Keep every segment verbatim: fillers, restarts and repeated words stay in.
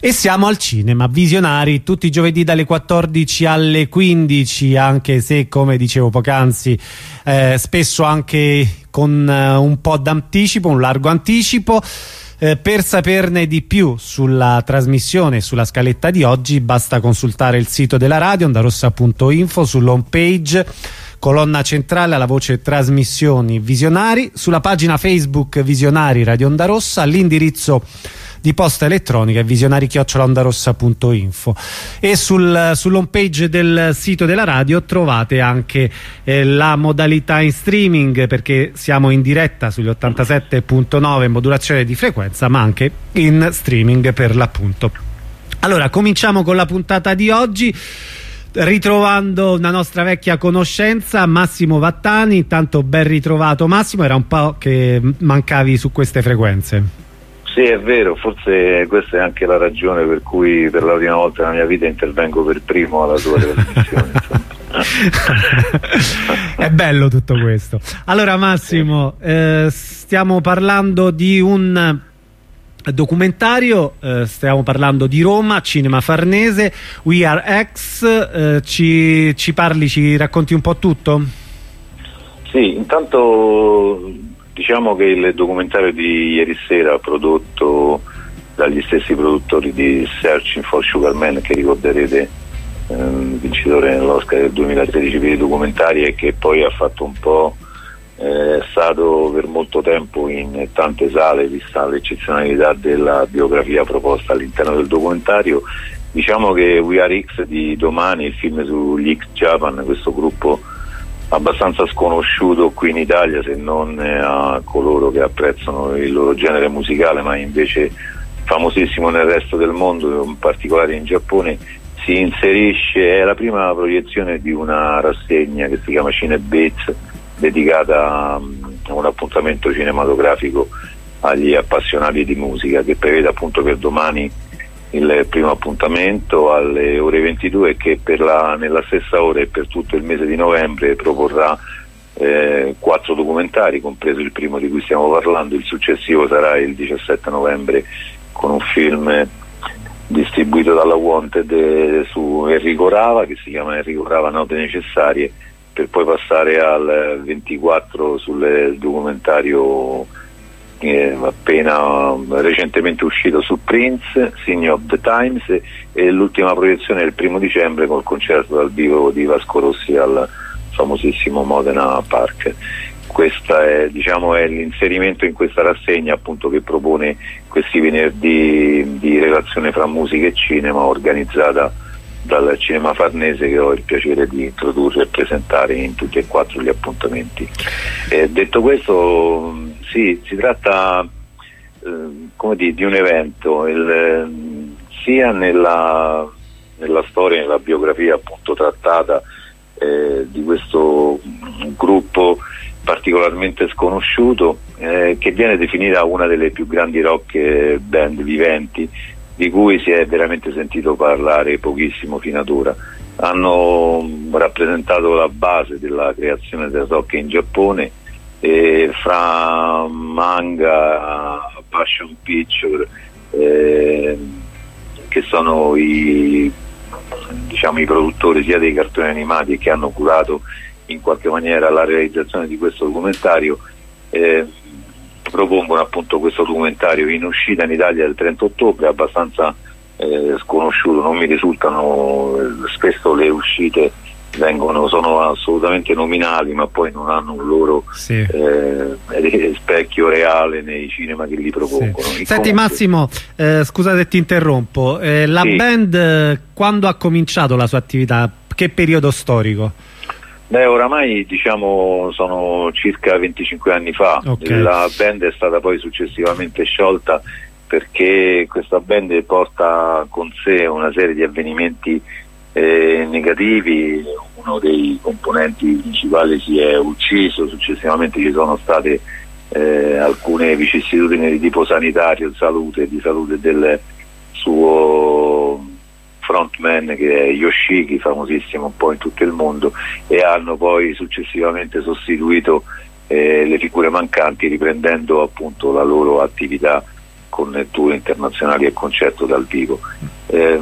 E siamo al cinema, Visionari, tutti i giovedì dalle quattordici alle quindici, anche se, come dicevo poc'anzi, eh, spesso anche con eh, un po' d'anticipo, un largo anticipo. Eh, per saperne di più sulla trasmissione e sulla scaletta di oggi basta consultare il sito della radio, ondarossa punto info, sull'home page, colonna centrale alla voce trasmissioni Visionari, sulla pagina Facebook Visionari Radio Onda Rossa, all'indirizzo di posta elettronica visionari chiocciola ondarossa punto info, e sul, sull'home page del sito della radio trovate anche eh, la modalità in streaming, perché siamo in diretta sugli ottantasette punto nove in modulazione di frequenza, ma anche in streaming per l'appunto. Allora, cominciamo con la puntata di oggi, ritrovando una nostra vecchia conoscenza, Massimo Vattani. Intanto ben ritrovato Massimo, era un po' che mancavi su queste frequenze. Sì, è vero, forse questa è anche la ragione per cui per la prima volta nella mia vita intervengo per primo alla tua trasmissione. È bello tutto questo. Allora Massimo, eh, stiamo parlando di un documentario, eh, stiamo parlando di Roma, Cinema Farnese, We Are X, eh, ci, ci parli, ci racconti un po' tutto? Sì, intanto diciamo che il documentario di ieri sera, prodotto dagli stessi produttori di Searching for Sugar Man, che ricorderete ehm, vincitore nell'Oscar del duemilatredici per i documentari, e che poi ha fatto un po' eh, è stato per molto tempo in tante sale, vista l'eccezionalità della biografia proposta all'interno del documentario. Diciamo che We Are X di domani, il film sugli X Japan, questo gruppo abbastanza sconosciuto qui in Italia, se non a coloro che apprezzano il loro genere musicale, ma invece famosissimo nel resto del mondo, in particolare in Giappone, si inserisce, è la prima proiezione di una rassegna che si chiama Cinebeats, dedicata a un appuntamento cinematografico agli appassionati di musica, che prevede appunto per domani il primo appuntamento alle ore ventidue, e che per la, nella stessa ora e per tutto il mese di novembre proporrà eh, quattro documentari, compreso il primo di cui stiamo parlando. Il successivo sarà il diciassette novembre con un film distribuito dalla Wanted eh, su Enrico Rava, che si chiama Enrico Rava Note Necessarie, per poi passare al ventiquattro sul documentario Eh, appena recentemente uscito su Prince, Sign of the Times, e, e l'ultima proiezione è il primo dicembre col concerto dal vivo di Vasco Rossi al famosissimo Modena Park. Questa è, diciamo, è l'inserimento in questa rassegna appunto che propone questi venerdì di relazione fra musica e cinema, organizzata dal Cinema Farnese, che ho il piacere di introdurre e presentare in tutti e quattro gli appuntamenti. Eh, detto questo, sì, si tratta eh, come di, di un evento, il, eh, sia nella, nella storia, nella biografia appunto trattata eh, di questo gruppo particolarmente sconosciuto, eh, che viene definita una delle più grandi rock band viventi, di cui si è veramente sentito parlare pochissimo fino ad ora. Hanno rappresentato la base della creazione del rock in Giappone, e fra manga, passion picture, eh, che sono i, diciamo, i produttori sia dei cartoni animati, che hanno curato in qualche maniera la realizzazione di questo documentario, eh, propongono appunto questo documentario in uscita in Italia il trenta ottobre, abbastanza eh, sconosciuto, non mi risultano, spesso le uscite vengono, sono assolutamente nominali, ma poi non hanno un loro sì. eh, specchio reale nei cinema che li propongono. Sì. Senti comunque, Massimo, eh, scusa se ti interrompo, eh, la sì. band eh, quando ha cominciato la sua attività? Che periodo storico? Beh, oramai diciamo sono circa venticinque anni fa. Okay. La band è stata poi successivamente sciolta, perché questa band porta con sé una serie di avvenimenti eh, negativi. Uno dei componenti principali si è ucciso, successivamente ci sono state eh, alcune vicissitudini di tipo sanitario, salute, di salute del suo frontman, che è Yoshiki, famosissimo un po' in tutto il mondo, e hanno poi successivamente sostituito eh, le figure mancanti, riprendendo appunto la loro attività con tour internazionali e concerto dal vivo. Eh,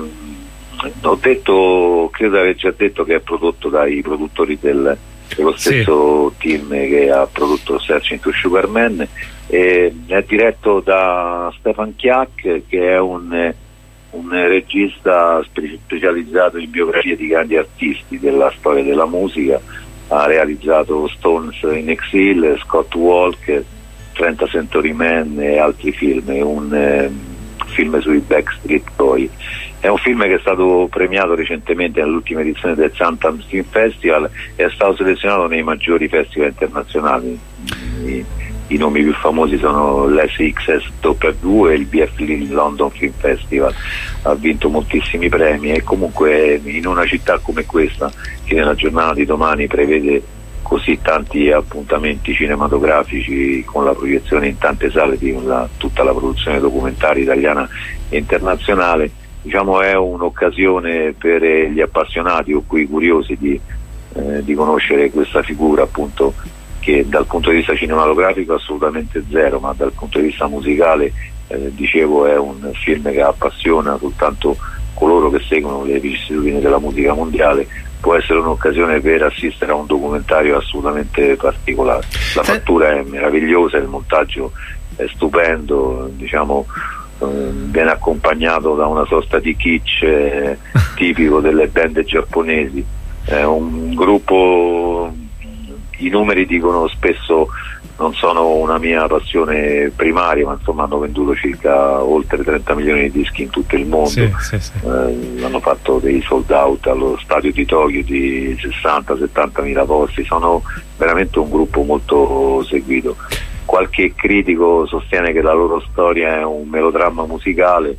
ho detto, credo di aver già detto che è prodotto dai produttori del, dello stesso sì. team che ha prodotto Searching for Sugar Man, e è diretto da Stefan Chiac, che è un, un regista specializzato in biografie di grandi artisti della storia della musica. Ha realizzato Stones in Exile, Scott Walker, trenta Century Man e altri film. È un eh, film sui Backstreet Boys. È un film che è stato premiato recentemente nell'ultima edizione del Sundance Film Festival e è stato selezionato nei maggiori festival internazionali. I, i nomi più famosi sono l'S X S W e il B F L London Film Festival. Ha vinto moltissimi premi, e comunque in una città come questa, che nella giornata di domani prevede così tanti appuntamenti cinematografici con la proiezione in tante sale di una, tutta la produzione documentaria italiana e internazionale, diciamo è un'occasione per gli appassionati o quei curiosi di, eh, di conoscere questa figura, appunto, che dal punto di vista cinematografico assolutamente zero, ma dal punto di vista musicale eh, dicevo è un film che appassiona soltanto coloro che seguono le vicissitudini della musica mondiale. Può essere un'occasione per assistere a un documentario assolutamente particolare. La fattura è meravigliosa, il montaggio è stupendo, diciamo eh, viene accompagnato da una sorta di kitsch eh, tipico delle band giapponesi. È un gruppo, i numeri dicono spesso non sono una mia passione primaria, ma insomma hanno venduto circa oltre trenta milioni di dischi in tutto il mondo. Sì, sì, sì. Eh, hanno fatto dei sold out allo stadio di Tokyo di sessanta settanta mila posti. Sono veramente un gruppo molto seguito. Qualche critico sostiene che la loro storia è un melodramma musicale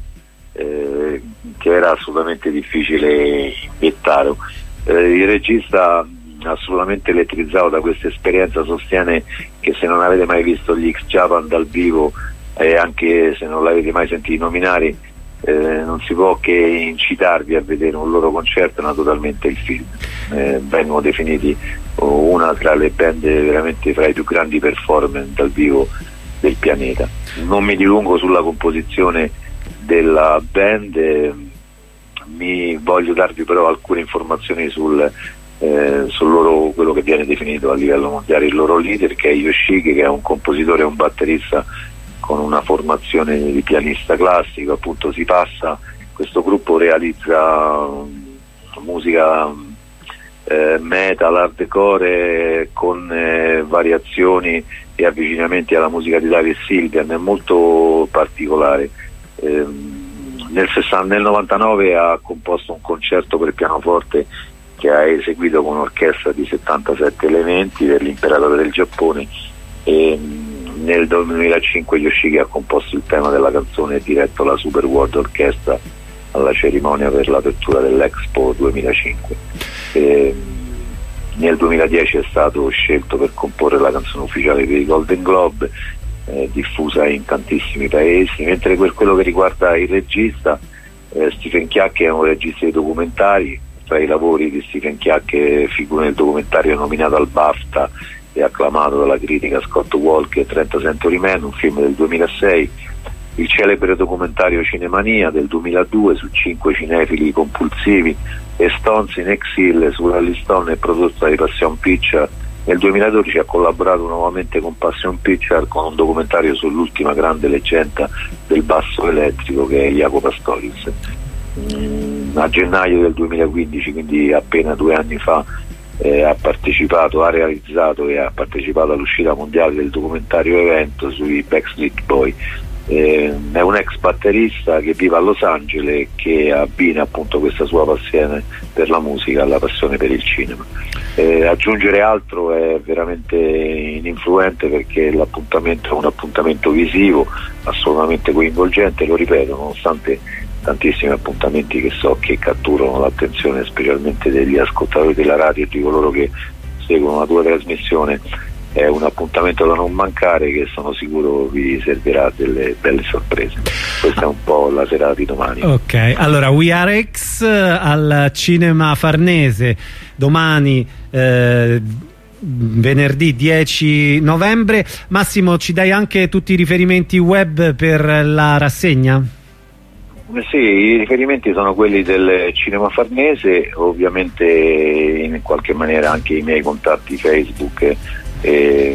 eh, che era assolutamente difficile inventare. Eh, il regista, assolutamente elettrizzato da questa esperienza, sostiene che se non avete mai visto gli X Japan dal vivo e anche se non l'avete mai sentito nominare, eh, non si può che incitarvi a vedere un loro concerto, naturalmente il film. Eh, vengono definiti una tra le band veramente fra i più grandi performance dal vivo del pianeta. Non mi dilungo sulla composizione della band, eh, mi voglio darvi però alcune informazioni sul Eh, su loro, quello che viene definito a livello mondiale il loro leader, che è Yoshiki, che è un compositore e un batterista con una formazione di pianista classico. Appunto si passa, questo gruppo realizza um, musica eh, metal, hardcore con eh, variazioni e avvicinamenti alla musica di David Sylvian, è molto particolare. Eh, nel, sessanta, nel novantanove ha composto un concerto per pianoforte che ha eseguito con un'orchestra di settantasette elementi per l'imperatore del Giappone, e nel duemilacinque Yoshiki ha composto il tema della canzone e diretto la Super World Orchestra alla cerimonia per l'apertura dell'Expo duemilacinque. E nel duemiladieci è stato scelto per comporre la canzone ufficiale per i Golden Globe, eh, diffusa in tantissimi paesi. Mentre per quello che riguarda il regista, eh, Stephen Chiac è un regista di documentari. Tra i lavori di Stephen Chiac figura nel documentario nominato al BAFTA e acclamato dalla critica Scott Walker, trenta Century Man, un film del duemilasei, il celebre documentario Cinemania del duemiladue su cinque cinefili compulsivi, e Stones in Exile su Rolling Stone, prodotto dai Passion Picture. Nel duemiladodici ha collaborato nuovamente con Passion Picture con un documentario sull'ultima grande leggenda del basso elettrico, che è Jaco Pastorius. A gennaio del duemilaquindici, quindi appena due anni fa, eh, ha partecipato, ha realizzato e ha partecipato all'uscita mondiale del documentario evento sui Backstreet Boys. Eh, è un ex batterista che vive a Los Angeles e che abbina appunto questa sua passione per la musica alla passione per il cinema. Eh, aggiungere altro è veramente ininfluente, perché l'appuntamento è un appuntamento visivo assolutamente coinvolgente, lo ripeto, nonostante tantissimi appuntamenti che so che catturano l'attenzione specialmente degli ascoltatori della radio e di coloro che seguono la tua trasmissione. È un appuntamento da non mancare, che sono sicuro vi servirà delle belle sorprese. Questa è un po' la serata di domani. Ok, allora We Are X al Cinema Farnese domani, eh, venerdì dieci novembre. Massimo, ci dai anche tutti i riferimenti web per la rassegna? Sì, i riferimenti sono quelli del Cinema Farnese, ovviamente in qualche maniera anche i miei contatti Facebook eh,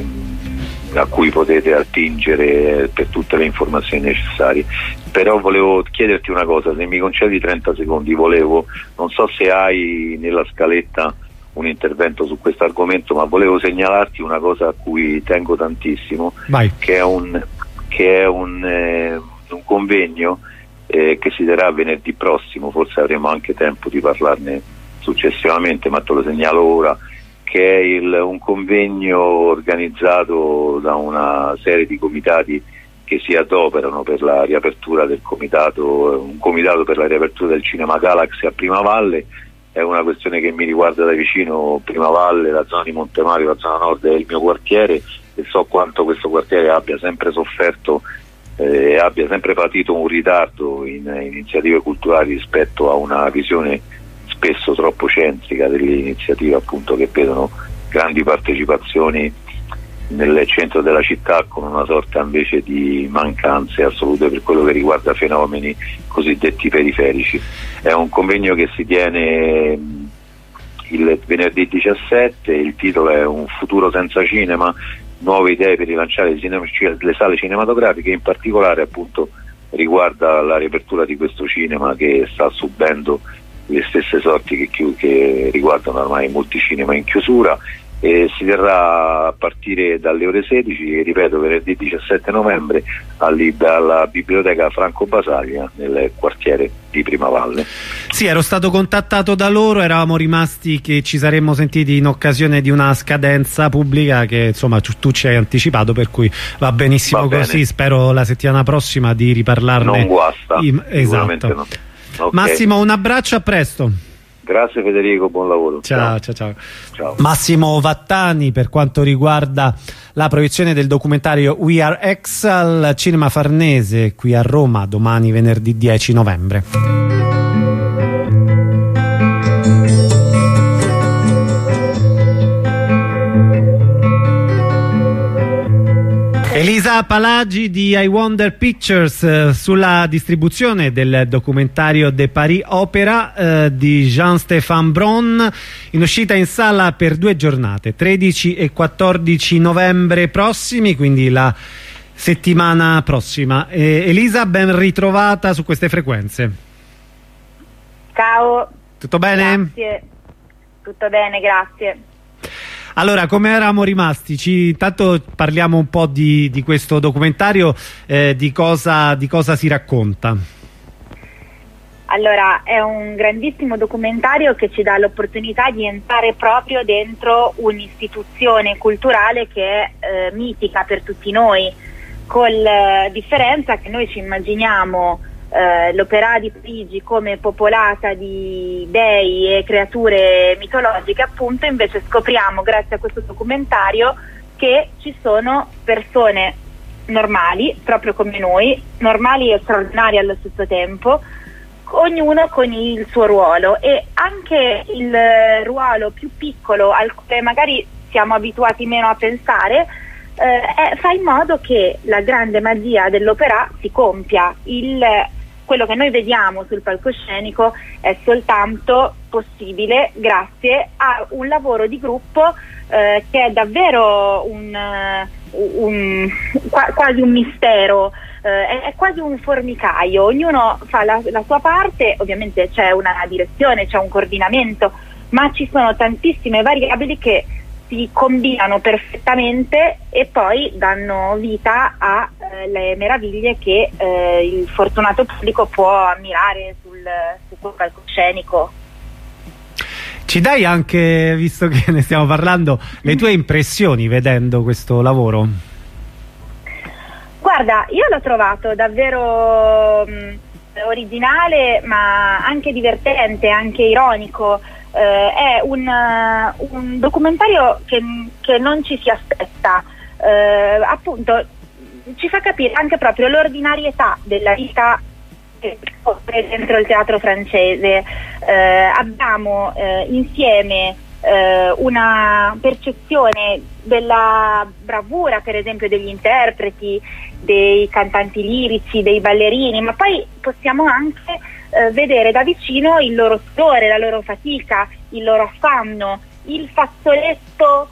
a cui potete attingere per tutte le informazioni necessarie. Però volevo chiederti una cosa, se mi concedi trenta secondi, volevo, non so se hai nella scaletta un intervento su questo argomento, ma volevo segnalarti una cosa a cui tengo tantissimo. Vai. che è un, che è un, eh, un convegno eh, che si terrà venerdì prossimo, forse avremo anche tempo di parlarne successivamente, ma te lo segnalo ora, che è il, un convegno organizzato da una serie di comitati che si adoperano per la riapertura del comitato, un comitato per la riapertura del Cinema Galaxy a Primavalle. È una questione che mi riguarda da vicino. Primavalle, la zona di Montemario, la zona nord è il mio quartiere e so quanto questo quartiere abbia sempre sofferto e eh, abbia sempre patito un ritardo in, in iniziative culturali rispetto a una visione spesso troppo centrica delle iniziative, appunto, che vedono grandi partecipazioni nel centro della città con una sorta invece di mancanze assolute per quello che riguarda fenomeni cosiddetti periferici. È un convegno che si tiene il venerdì diciassette, il titolo è Un futuro senza cinema, nuove idee per rilanciare il cinema, le sale cinematografiche, in particolare appunto riguarda la riapertura di questo cinema che sta subendo le stesse sorti che, chi, che riguardano ormai molti cinema in chiusura. E si terrà a partire dalle ore sedici, ripeto, venerdì diciassette novembre alla biblioteca Franco Basaglia nel quartiere di Primavalle. Sì, ero stato contattato da loro, eravamo rimasti che ci saremmo sentiti in occasione di una scadenza pubblica che insomma tu, tu ci hai anticipato, per cui va benissimo va così, bene. Spero la settimana prossima di riparlarne. Non guasta, I, esatto. No. Okay. Massimo, un abbraccio, a presto. Grazie Federico, buon lavoro. Ciao, ciao, ciao. Ciao. Massimo Vattani per quanto riguarda la proiezione del documentario We Are Ex al Cinema Farnese qui a Roma domani venerdì dieci novembre. Elisa Palagi di I Wonder Pictures eh, sulla distribuzione del documentario De Paris Opera eh, di Jean-Stéphane Bron, in uscita in sala per due giornate, tredici e quattordici novembre prossimi, quindi la settimana prossima. Eh, Elisa, ben ritrovata su queste frequenze. Ciao. Tutto bene? Grazie. Tutto bene, grazie. Allora, come eravamo rimasti? Ci, intanto parliamo un po' di, di questo documentario, eh, di, cosa, di cosa si racconta. Allora, è un grandissimo documentario che ci dà l'opportunità di entrare proprio dentro un'istituzione culturale che è eh, mitica per tutti noi, con la differenza che noi ci immaginiamo eh, l'Opéra di Parigi come popolata di dei e creature mitologiche, appunto. Invece scopriamo grazie a questo documentario che ci sono persone normali, proprio come noi, normali e straordinarie allo stesso tempo, ognuno con il suo ruolo, e anche il ruolo più piccolo al quale magari siamo abituati meno a pensare eh, è, fa in modo che la grande magia dell'opera si compia. Il quello che noi vediamo sul palcoscenico è soltanto possibile grazie a un lavoro di gruppo eh, che è davvero un, un, quasi un mistero, eh, è, è quasi un formicaio, ognuno fa la, la sua parte, ovviamente c'è una direzione, c'è un coordinamento, ma ci sono tantissime variabili che si combinano perfettamente e poi danno vita alle eh, meraviglie che eh, il fortunato pubblico può ammirare sul, su quel palcoscenico. Ci dai anche, visto che ne stiamo parlando, le tue impressioni vedendo questo lavoro? Guarda, io l'ho trovato davvero mh, originale, ma anche divertente, anche ironico. Uh, è un, uh, un documentario che, che non ci si aspetta, uh, appunto ci fa capire anche proprio l'ordinarietà della vita che scorre dentro il teatro francese. Uh, abbiamo uh, insieme uh, eh, una percezione della bravura, per esempio, degli interpreti, dei cantanti lirici, dei ballerini, ma poi possiamo anche eh, vedere da vicino il loro sudore, la loro fatica, il loro affanno, il fazzoletto,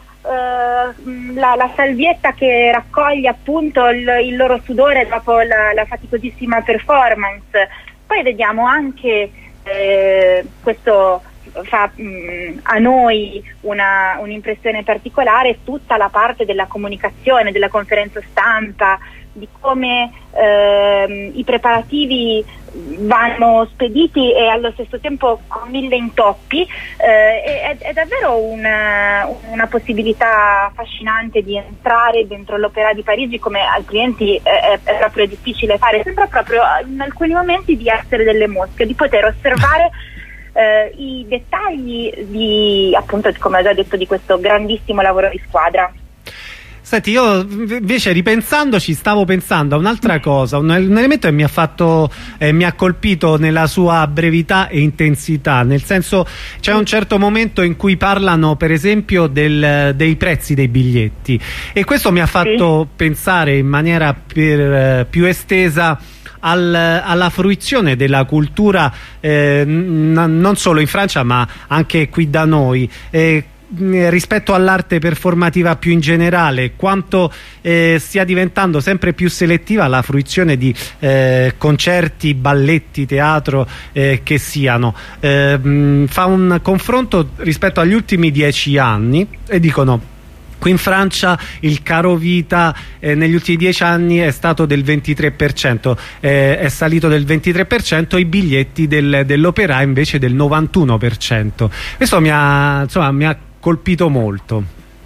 eh, la, la salvietta che raccoglie appunto il, il loro sudore dopo la, la faticosissima performance. Poi vediamo anche eh, questo fa mh, a noi una, un'impressione particolare, tutta la parte della comunicazione, della conferenza stampa, di come ehm, i preparativi vanno spediti e allo stesso tempo con mille intoppi. Eh, è, è davvero una, una possibilità affascinante di entrare dentro l'Opéra di Parigi, come altrimenti è, è proprio difficile fare. Sembra proprio in alcuni momenti di essere delle mosche, di poter osservare eh, i dettagli di, appunto, come ho già detto, di questo grandissimo lavoro di squadra. Senti, io invece ripensandoci stavo pensando a un'altra cosa, un, un elemento che mi ha fatto, eh, mi ha colpito nella sua brevità e intensità, nel senso c'è un certo momento in cui parlano per esempio del, dei prezzi dei biglietti, e questo mi ha fatto sì. pensare in maniera per, eh, più estesa Al, alla fruizione della cultura eh, non solo in Francia ma anche qui da noi, eh, rispetto all'arte performativa più in generale, quanto eh, stia diventando sempre più selettiva la fruizione di eh, concerti, balletti, teatro eh, che siano. Eh, mh, fa un confronto rispetto agli ultimi dieci anni e dicono: qui in Francia il caro vita eh, negli ultimi dieci anni è stato del ventitré per cento, eh, è salito del ventitré per cento, i biglietti del, dell'Opéra invece del novantuno per cento. Questo mi ha, insomma, mi ha colpito molto.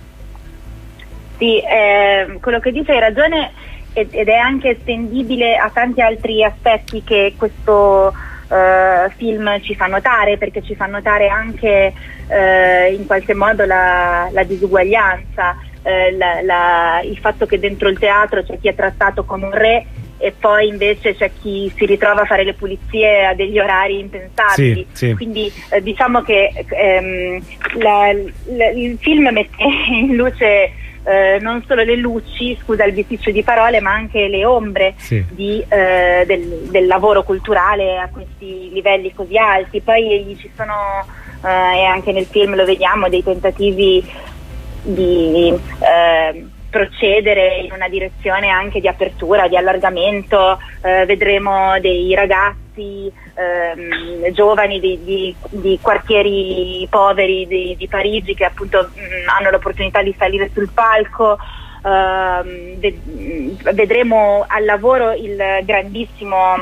Sì, eh, quello che dice hai ragione, ed, ed è anche estendibile a tanti altri aspetti che questo Uh, film ci fa notare, perché ci fa notare anche uh, in qualche modo la, la disuguaglianza, uh, la, la, il fatto che dentro il teatro c'è chi è trattato come un re e poi invece c'è chi si ritrova a fare le pulizie a degli orari impensabili. Sì, sì. Quindi uh, diciamo che um, la, la, il film mette in luce Eh, non solo le luci, scusa il bisticcio di parole, ma anche le ombre sì. di, eh, del, del lavoro culturale a questi livelli così alti. Poi ci sono, eh, e anche nel film lo vediamo, dei tentativi di eh, procedere in una direzione anche di apertura, di allargamento. Eh, vedremo dei ragazzi ehm, giovani di, di, di quartieri poveri di, di Parigi che appunto mh, hanno l'opportunità di salire sul palco. Eh, ved- vedremo al lavoro il grandissimo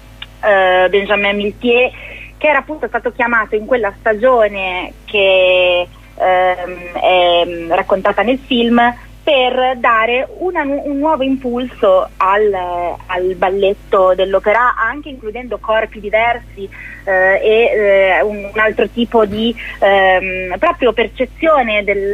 eh, Benjamin Miltier, che era appunto stato chiamato in quella stagione che ehm, è raccontata nel film per dare una, un nuovo impulso al, al balletto dell'opera, anche includendo corpi diversi eh, e eh, un, un altro tipo di ehm, proprio percezione del,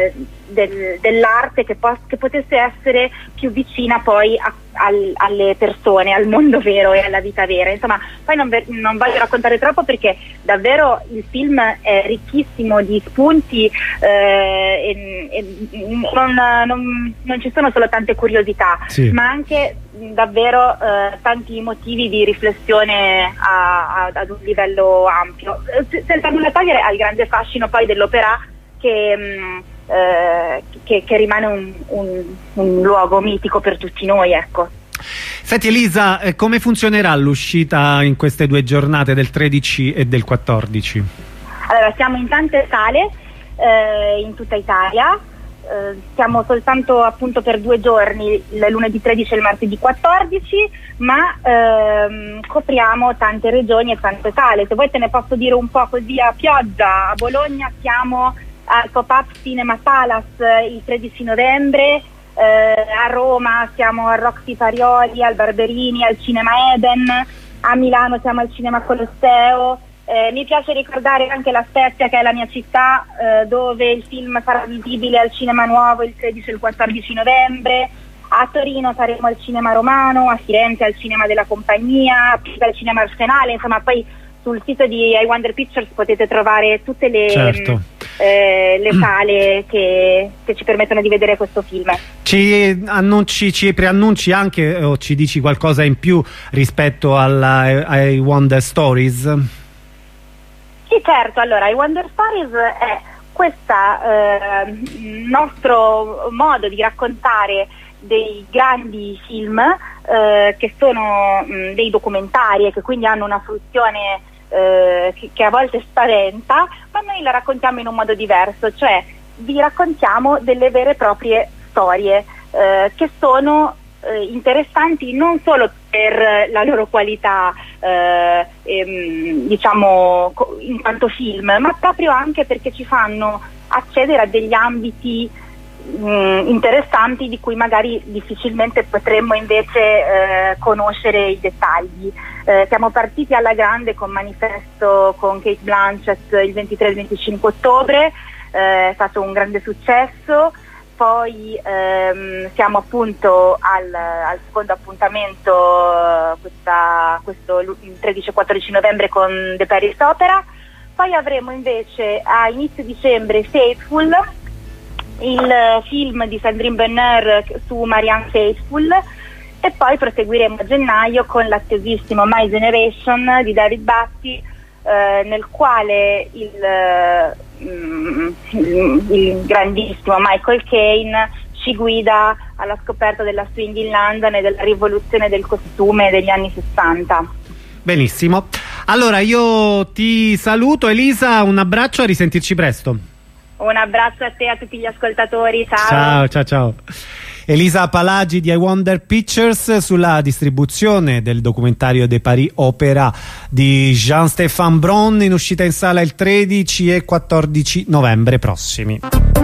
del, dell'arte che, po- che potesse essere più vicina poi a, al, alle persone, al mondo vero e alla vita vera. Insomma, poi non, ve- non voglio raccontare troppo, perché davvero il film è ricchissimo di spunti eh, e, e non, non, non ci sono solo tante curiosità, sì. ma anche davvero eh, tanti motivi di riflessione a, a, ad un livello ampio, senza nulla togliere al grande fascino poi dell'opera che, mh, eh, che, che rimane un, un, un luogo mitico per tutti noi, ecco. Senti Elisa, eh, come funzionerà l'uscita in queste due giornate del tredici e del quattordici? Allora, siamo in tante sale eh, in tutta Italia. Uh, siamo soltanto appunto per due giorni, il lunedì tredici e il martedì quattordici, ma ehm, copriamo tante regioni e tante sale. Se vuoi te ne posso dire un po' così a pioggia. A Bologna siamo al Pop-Up Cinema Palace il tredici novembre, eh, a Roma siamo al Roxy Parioli, al Barberini, al Cinema Eden, a Milano siamo al Cinema Colosseo. Eh, mi piace ricordare anche La Spezia, che è la mia città, eh, dove il film sarà visibile al Cinema Nuovo il tredici e il quattordici novembre. A Torino saremo al Cinema Romano, a Firenze al Cinema della Compagnia, al Cinema Arsenale. Insomma, poi sul sito di I Wonder Pictures potete trovare tutte le, certo. eh, le sale che, che ci permettono di vedere questo film. Ci annunci, ci preannunci anche o ci dici qualcosa in più rispetto alla, ai Wonder Stories? Sì, certo. Allora, i Wonder Stories è questo eh, nostro modo di raccontare dei grandi film eh, che sono mh, dei documentari e che quindi hanno una fruizione eh, che, che a volte spaventa, ma noi la raccontiamo in un modo diverso, cioè vi raccontiamo delle vere e proprie storie eh, che sono eh, interessanti non solo per la loro qualità eh, ehm, diciamo in quanto film, ma proprio anche perché ci fanno accedere a degli ambiti mh, interessanti di cui magari difficilmente potremmo invece eh, conoscere i dettagli. Eh, siamo partiti alla grande con Manifesto con Cate Blanchett il ventitré e il venticinque ottobre, eh, è stato un grande successo. Poi ehm, siamo appunto al, al secondo appuntamento questa, questo il tredici e quattordici novembre con The Paris Opera. Poi avremo invece a inizio dicembre Faithful, il film di Sandrine Benner su Marianne Faithfull, e poi proseguiremo a gennaio con l'attesissimo My Generation di David Batty, eh, nel quale il, mm, il, il grandissimo Michael Caine ci guida alla scoperta della swing in London e della rivoluzione del costume degli anni sessanta. Benissimo, allora io ti saluto Elisa, un abbraccio, a risentirci presto. Un abbraccio a te e a tutti gli ascoltatori, ciao. Ciao, ciao, ciao. Elisa Palagi di I Wonder Pictures sulla distribuzione del documentario De Paris Opera di Jean-Stéphane Braun, in uscita in sala il tredici e quattordici novembre prossimi.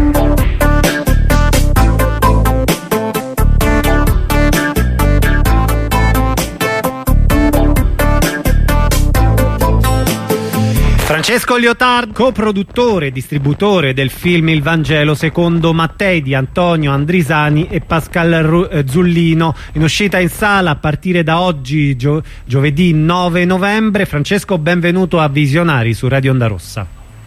Francesco Liotard, coproduttore e distributore del film Il Vangelo secondo Mattei di Antonio Andrisani e Pascal Zullino, in uscita in sala a partire da oggi, gio giovedì nove novembre. Francesco, benvenuto a Visionari su Radio Onda Rossa.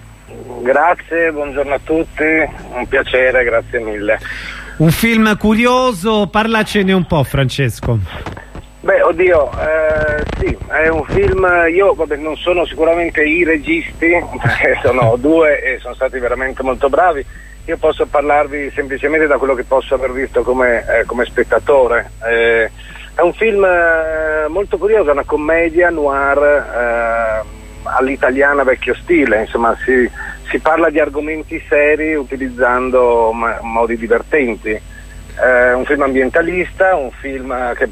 Grazie, buongiorno a tutti, un piacere, grazie mille. Un film curioso, parlacene un po', Francesco. Beh, oddio, eh, sì, è un film, io vabbè, non sono sicuramente i registi, perché sono due e sono stati veramente molto bravi. Io posso parlarvi semplicemente da quello che posso aver visto come, eh, come spettatore. Eh, è un film eh, molto curioso, è una commedia noir eh, all'italiana vecchio stile, insomma si, si parla di argomenti seri utilizzando ma, modi divertenti. Eh, un film ambientalista, un film che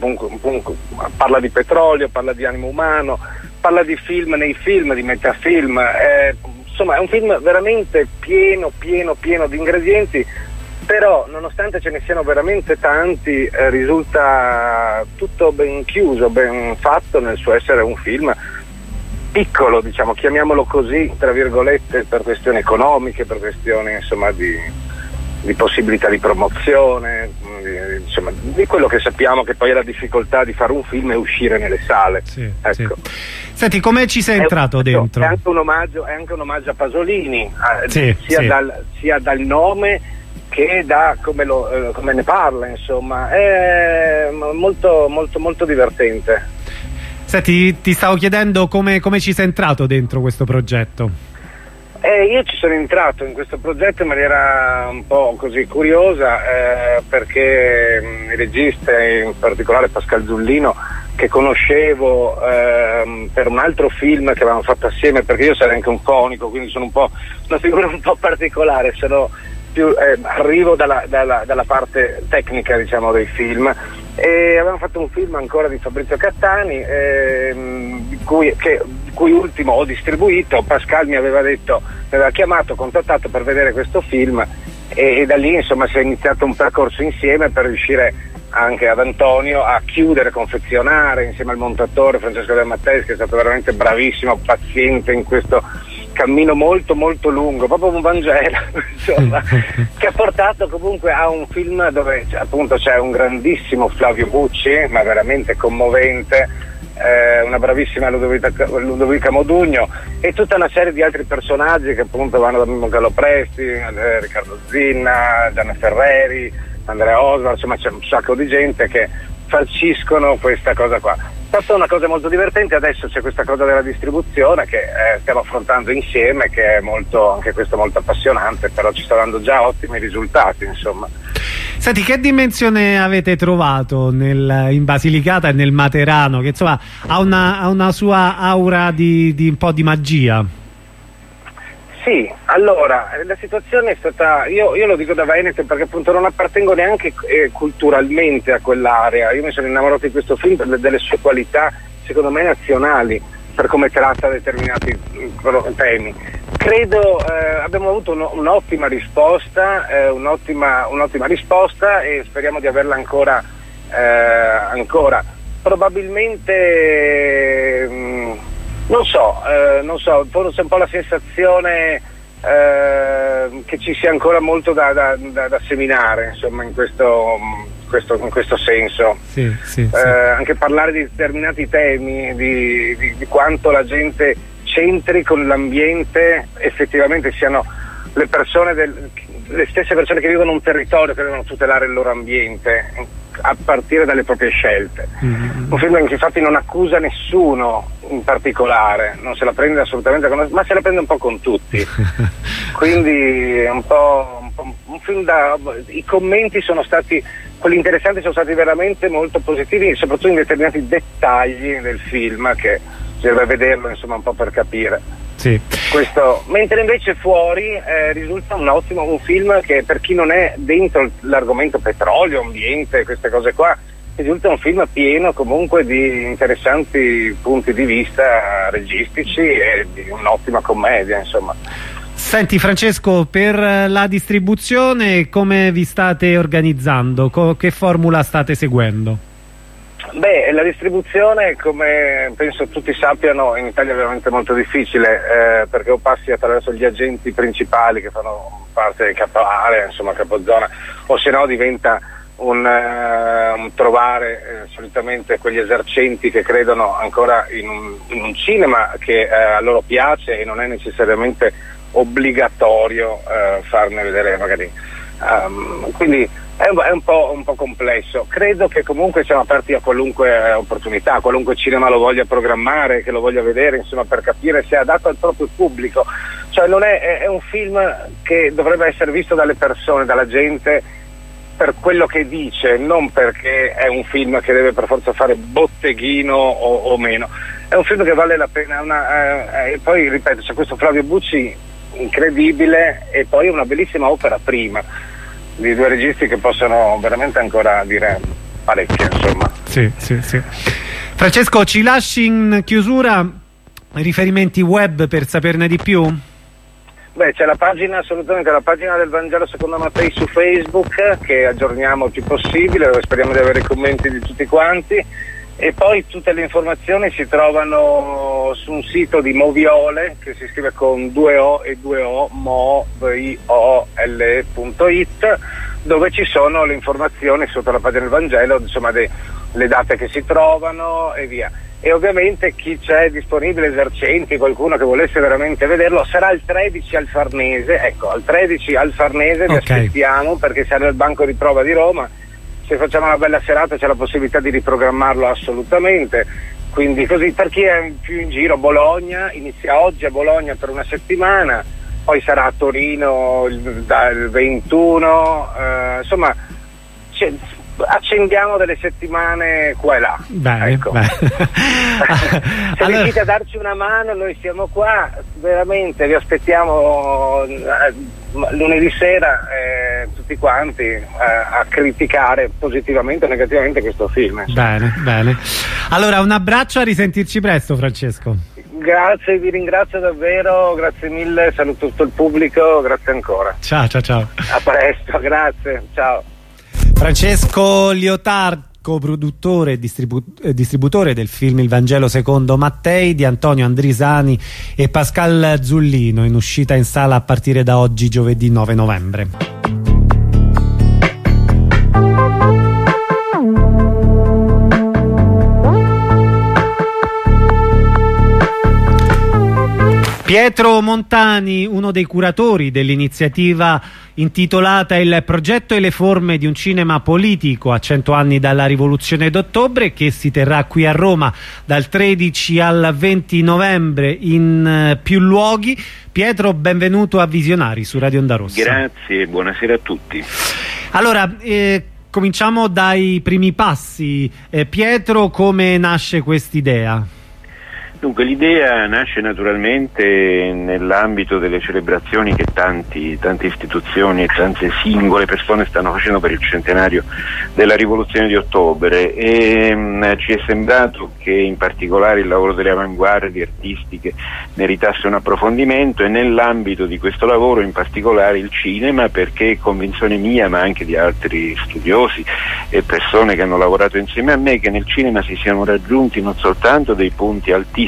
parla di petrolio, parla di animo umano, parla di film nei film, di metafilm, eh, insomma è un film veramente pieno, pieno, pieno di ingredienti, però nonostante ce ne siano veramente tanti eh, risulta tutto ben chiuso, ben fatto nel suo essere un film piccolo, diciamo, chiamiamolo così, tra virgolette, per questioni economiche, per questioni insomma di di possibilità di promozione, di, insomma, di quello che sappiamo che poi è la difficoltà di fare un film e uscire nelle sale. Sì, ecco. Sì. Senti, come ci sei è entrato un, dentro? È anche un omaggio, è anche un omaggio a Pasolini, eh, sì, sia, sì. Dal, sia dal nome che da come, lo, eh, come ne parla, insomma, è molto, molto, molto divertente. Senti, ti stavo chiedendo come, come ci sei entrato dentro questo progetto. Eh, io ci sono entrato in questo progetto in maniera un po' così curiosa eh, perché mh, il regista, in particolare Pascal Zullino, che conoscevo eh, per un altro film che avevamo fatto assieme, perché io sarei anche un fonico, quindi sono un po' una figura un po' particolare, sono più, eh, arrivo dalla, dalla, dalla parte tecnica, diciamo, dei film, e avevamo fatto un film ancora di Fabrizio Cattani eh, di cui, che, di cui ultimo ho distribuito. Pascal mi aveva detto, mi aveva chiamato, contattato per vedere questo film e, e da lì insomma si è iniziato un percorso insieme per riuscire anche ad Antonio a chiudere, confezionare insieme al montatore Francesco De Matteis, che è stato veramente bravissimo, paziente in questo cammino molto molto lungo, proprio un Vangelo insomma, che ha portato comunque a un film dove appunto c'è un grandissimo Flavio Bucci, ma veramente commovente, eh, una bravissima Ludovica, Ludovica Modugno e tutta una serie di altri personaggi che appunto vanno da Mimmo Gallopresti, eh, Riccardo Zinna, Gianna Ferreri, Andrea Oswald, insomma c'è un sacco di gente che farciscono questa cosa qua. È stata una cosa molto divertente, adesso c'è questa cosa della distribuzione che eh, stiamo affrontando insieme, che è molto, anche questo molto appassionante, però ci sta dando già ottimi risultati, insomma. Senti, che dimensione avete trovato nel, in Basilicata e nel Materano, che insomma ha una, ha una sua aura di, di un po' di magia? Sì, allora, la situazione è stata, io, io lo dico da Veneto perché appunto non appartengo neanche eh, culturalmente a quell'area, io mi sono innamorato di questo film per le, delle sue qualità, secondo me nazionali, per come tratta determinati temi. Credo eh, abbiamo avuto un, un'ottima risposta, eh, un'ottima, un'ottima risposta e speriamo di averla ancora, eh, ancora. Probabilmente... Mh, Non so, eh, non so, forse un po' la sensazione eh, che ci sia ancora molto da, da, da, da seminare, insomma, in questo, questo, in questo senso. Sì, sì, eh, sì. Anche parlare di determinati temi, di, di, di quanto la gente c'entri con l'ambiente, effettivamente siano le persone, del, le stesse persone che vivono un territorio, che devono tutelare il loro ambiente, a partire dalle proprie scelte. Mm-hmm. Un film che infatti non accusa nessuno in particolare, non se la prende assolutamente con, ma se la prende un po' con tutti. Quindi è un po', un po' un film da... I commenti sono stati, quelli interessanti sono stati veramente molto positivi, soprattutto in determinati dettagli del film che deve vederlo insomma un po' per capire. Sì. Questo, mentre invece fuori eh, risulta un ottimo un film che per chi non è dentro l'argomento petrolio, ambiente, queste cose qua, risulta un film pieno comunque di interessanti punti di vista registici e di un'ottima commedia, insomma. Senti Francesco, per la distribuzione come vi state organizzando? Co- che formula state seguendo? Beh, la distribuzione, come penso tutti sappiano, in Italia è veramente molto difficile eh, perché o passi attraverso gli agenti principali che fanno parte del capoarea, insomma capozona, o se no diventa un, uh, un trovare eh, solitamente quegli esercenti che credono ancora in un, in un cinema che eh, a loro piace e non è necessariamente obbligatorio eh, farne vedere magari. Um, quindi è un, è un po', un po' complesso. Credo che comunque siamo aperti a qualunque opportunità, qualunque cinema lo voglia programmare, che lo voglia vedere, insomma, per capire se è adatto al proprio pubblico. Cioè non è, è un film che dovrebbe essere visto dalle persone, dalla gente, per quello che dice, non perché è un film che deve per forza fare botteghino o, o meno. È un film che vale la pena. Una, eh, e poi ripeto, c'è questo Flavio Bucci incredibile e poi una bellissima opera prima di due registi che possono veramente ancora dire parecchio, insomma. Sì, sì, sì. Francesco, ci lasci in chiusura riferimenti web per saperne di più? Beh, c'è la pagina, assolutamente la pagina del Vangelo secondo Mattei su Facebook che aggiorniamo il più possibile, dove speriamo di avere i commenti di tutti quanti, e poi tutte le informazioni si trovano su un sito di Moviole che si scrive con due O e due O, moviole punto it, dove ci sono le informazioni sotto la pagina del Vangelo, insomma de, le date che si trovano e via. E ovviamente chi c'è disponibile, esercenti, qualcuno che volesse veramente vederlo, sarà il tredici al Farnese, ecco, al tredici al Farnese vi okay. aspettiamo, perché siamo al banco di prova di Roma. Se facciamo una bella serata c'è la possibilità di riprogrammarlo assolutamente, quindi così. Per chi è più in giro, Bologna inizia oggi a Bologna per una settimana, poi sarà a Torino il, dal ventuno, eh, insomma accendiamo delle settimane qua e là. Bene, ecco. bene. Se allora... riuscite a darci una mano, noi siamo qua, veramente vi aspettiamo eh, lunedì sera eh, tutti quanti eh, a criticare positivamente o negativamente questo film. Bene, bene. Allora un abbraccio, a risentirci presto Francesco. Grazie, vi ringrazio davvero, grazie mille, saluto tutto il pubblico, grazie ancora. Ciao, ciao, ciao. A presto, grazie, ciao. Francesco Liotard, coproduttore e distribu eh, distributore del film Il Vangelo secondo Mattei di Antonio Andrisani e Pascal Zullino, in uscita in sala a partire da oggi, giovedì nove novembre. Pietro Montani, uno dei curatori dell'iniziativa intitolata Il progetto e le forme di un cinema politico a cento anni dalla rivoluzione d'ottobre, che si terrà qui a Roma dal tredici al venti novembre in più luoghi. Pietro, benvenuto a Visionari su Radio Onda Rossa. Grazie, buonasera a tutti. Allora, eh, cominciamo dai primi passi. Eh, Pietro, come nasce quest'idea? Dunque, l'idea nasce naturalmente nell'ambito delle celebrazioni che tanti, tante istituzioni e tante singole persone stanno facendo per il centenario della rivoluzione di ottobre, e mh, ci è sembrato che in particolare il lavoro delle avanguardie artistiche meritasse un approfondimento, e nell'ambito di questo lavoro in particolare il cinema, perché è convinzione mia ma anche di altri studiosi e persone che hanno lavorato insieme a me, che nel cinema si siano raggiunti non soltanto dei punti altissimi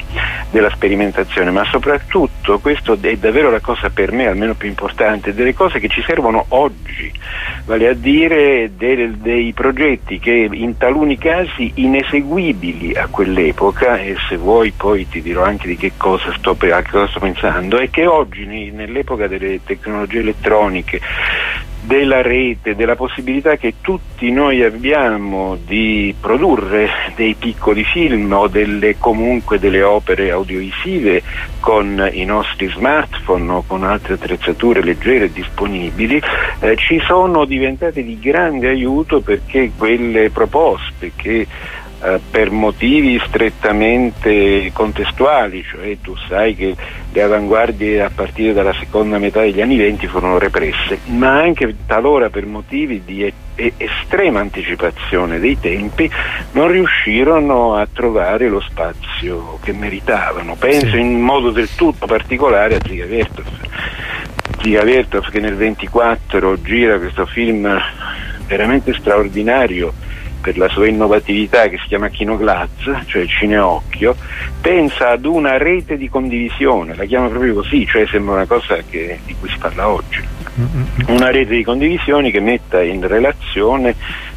della sperimentazione, ma soprattutto, questo è davvero la cosa per me almeno più importante, delle cose che ci servono oggi, vale a dire dei, dei progetti che in taluni casi ineseguibili a quell'epoca, e se vuoi poi ti dirò anche di che cosa sto, a che cosa sto pensando, e che oggi nell'epoca delle tecnologie elettroniche, della rete, della possibilità che tutti noi abbiamo di produrre dei piccoli film o delle comunque delle opere audiovisive con i nostri smartphone o con altre attrezzature leggere disponibili, eh, ci sono diventate di grande aiuto, perché quelle proposte che Uh, per motivi strettamente contestuali, cioè tu sai che le avanguardie a partire dalla seconda metà degli anni venti furono represse, ma anche talora per motivi di e- e- estrema anticipazione dei tempi non riuscirono a trovare lo spazio che meritavano. Penso sì. in modo del tutto particolare a Dziga Vertov. Dziga Vertov, che nel ventiquattro gira questo film veramente straordinario per la sua innovatività, che si chiama Kinoglatz, cioè cineocchio, pensa ad una rete di condivisione, la chiama proprio così, cioè sembra una cosa che, di cui si parla oggi, una rete di condivisioni che metta in relazione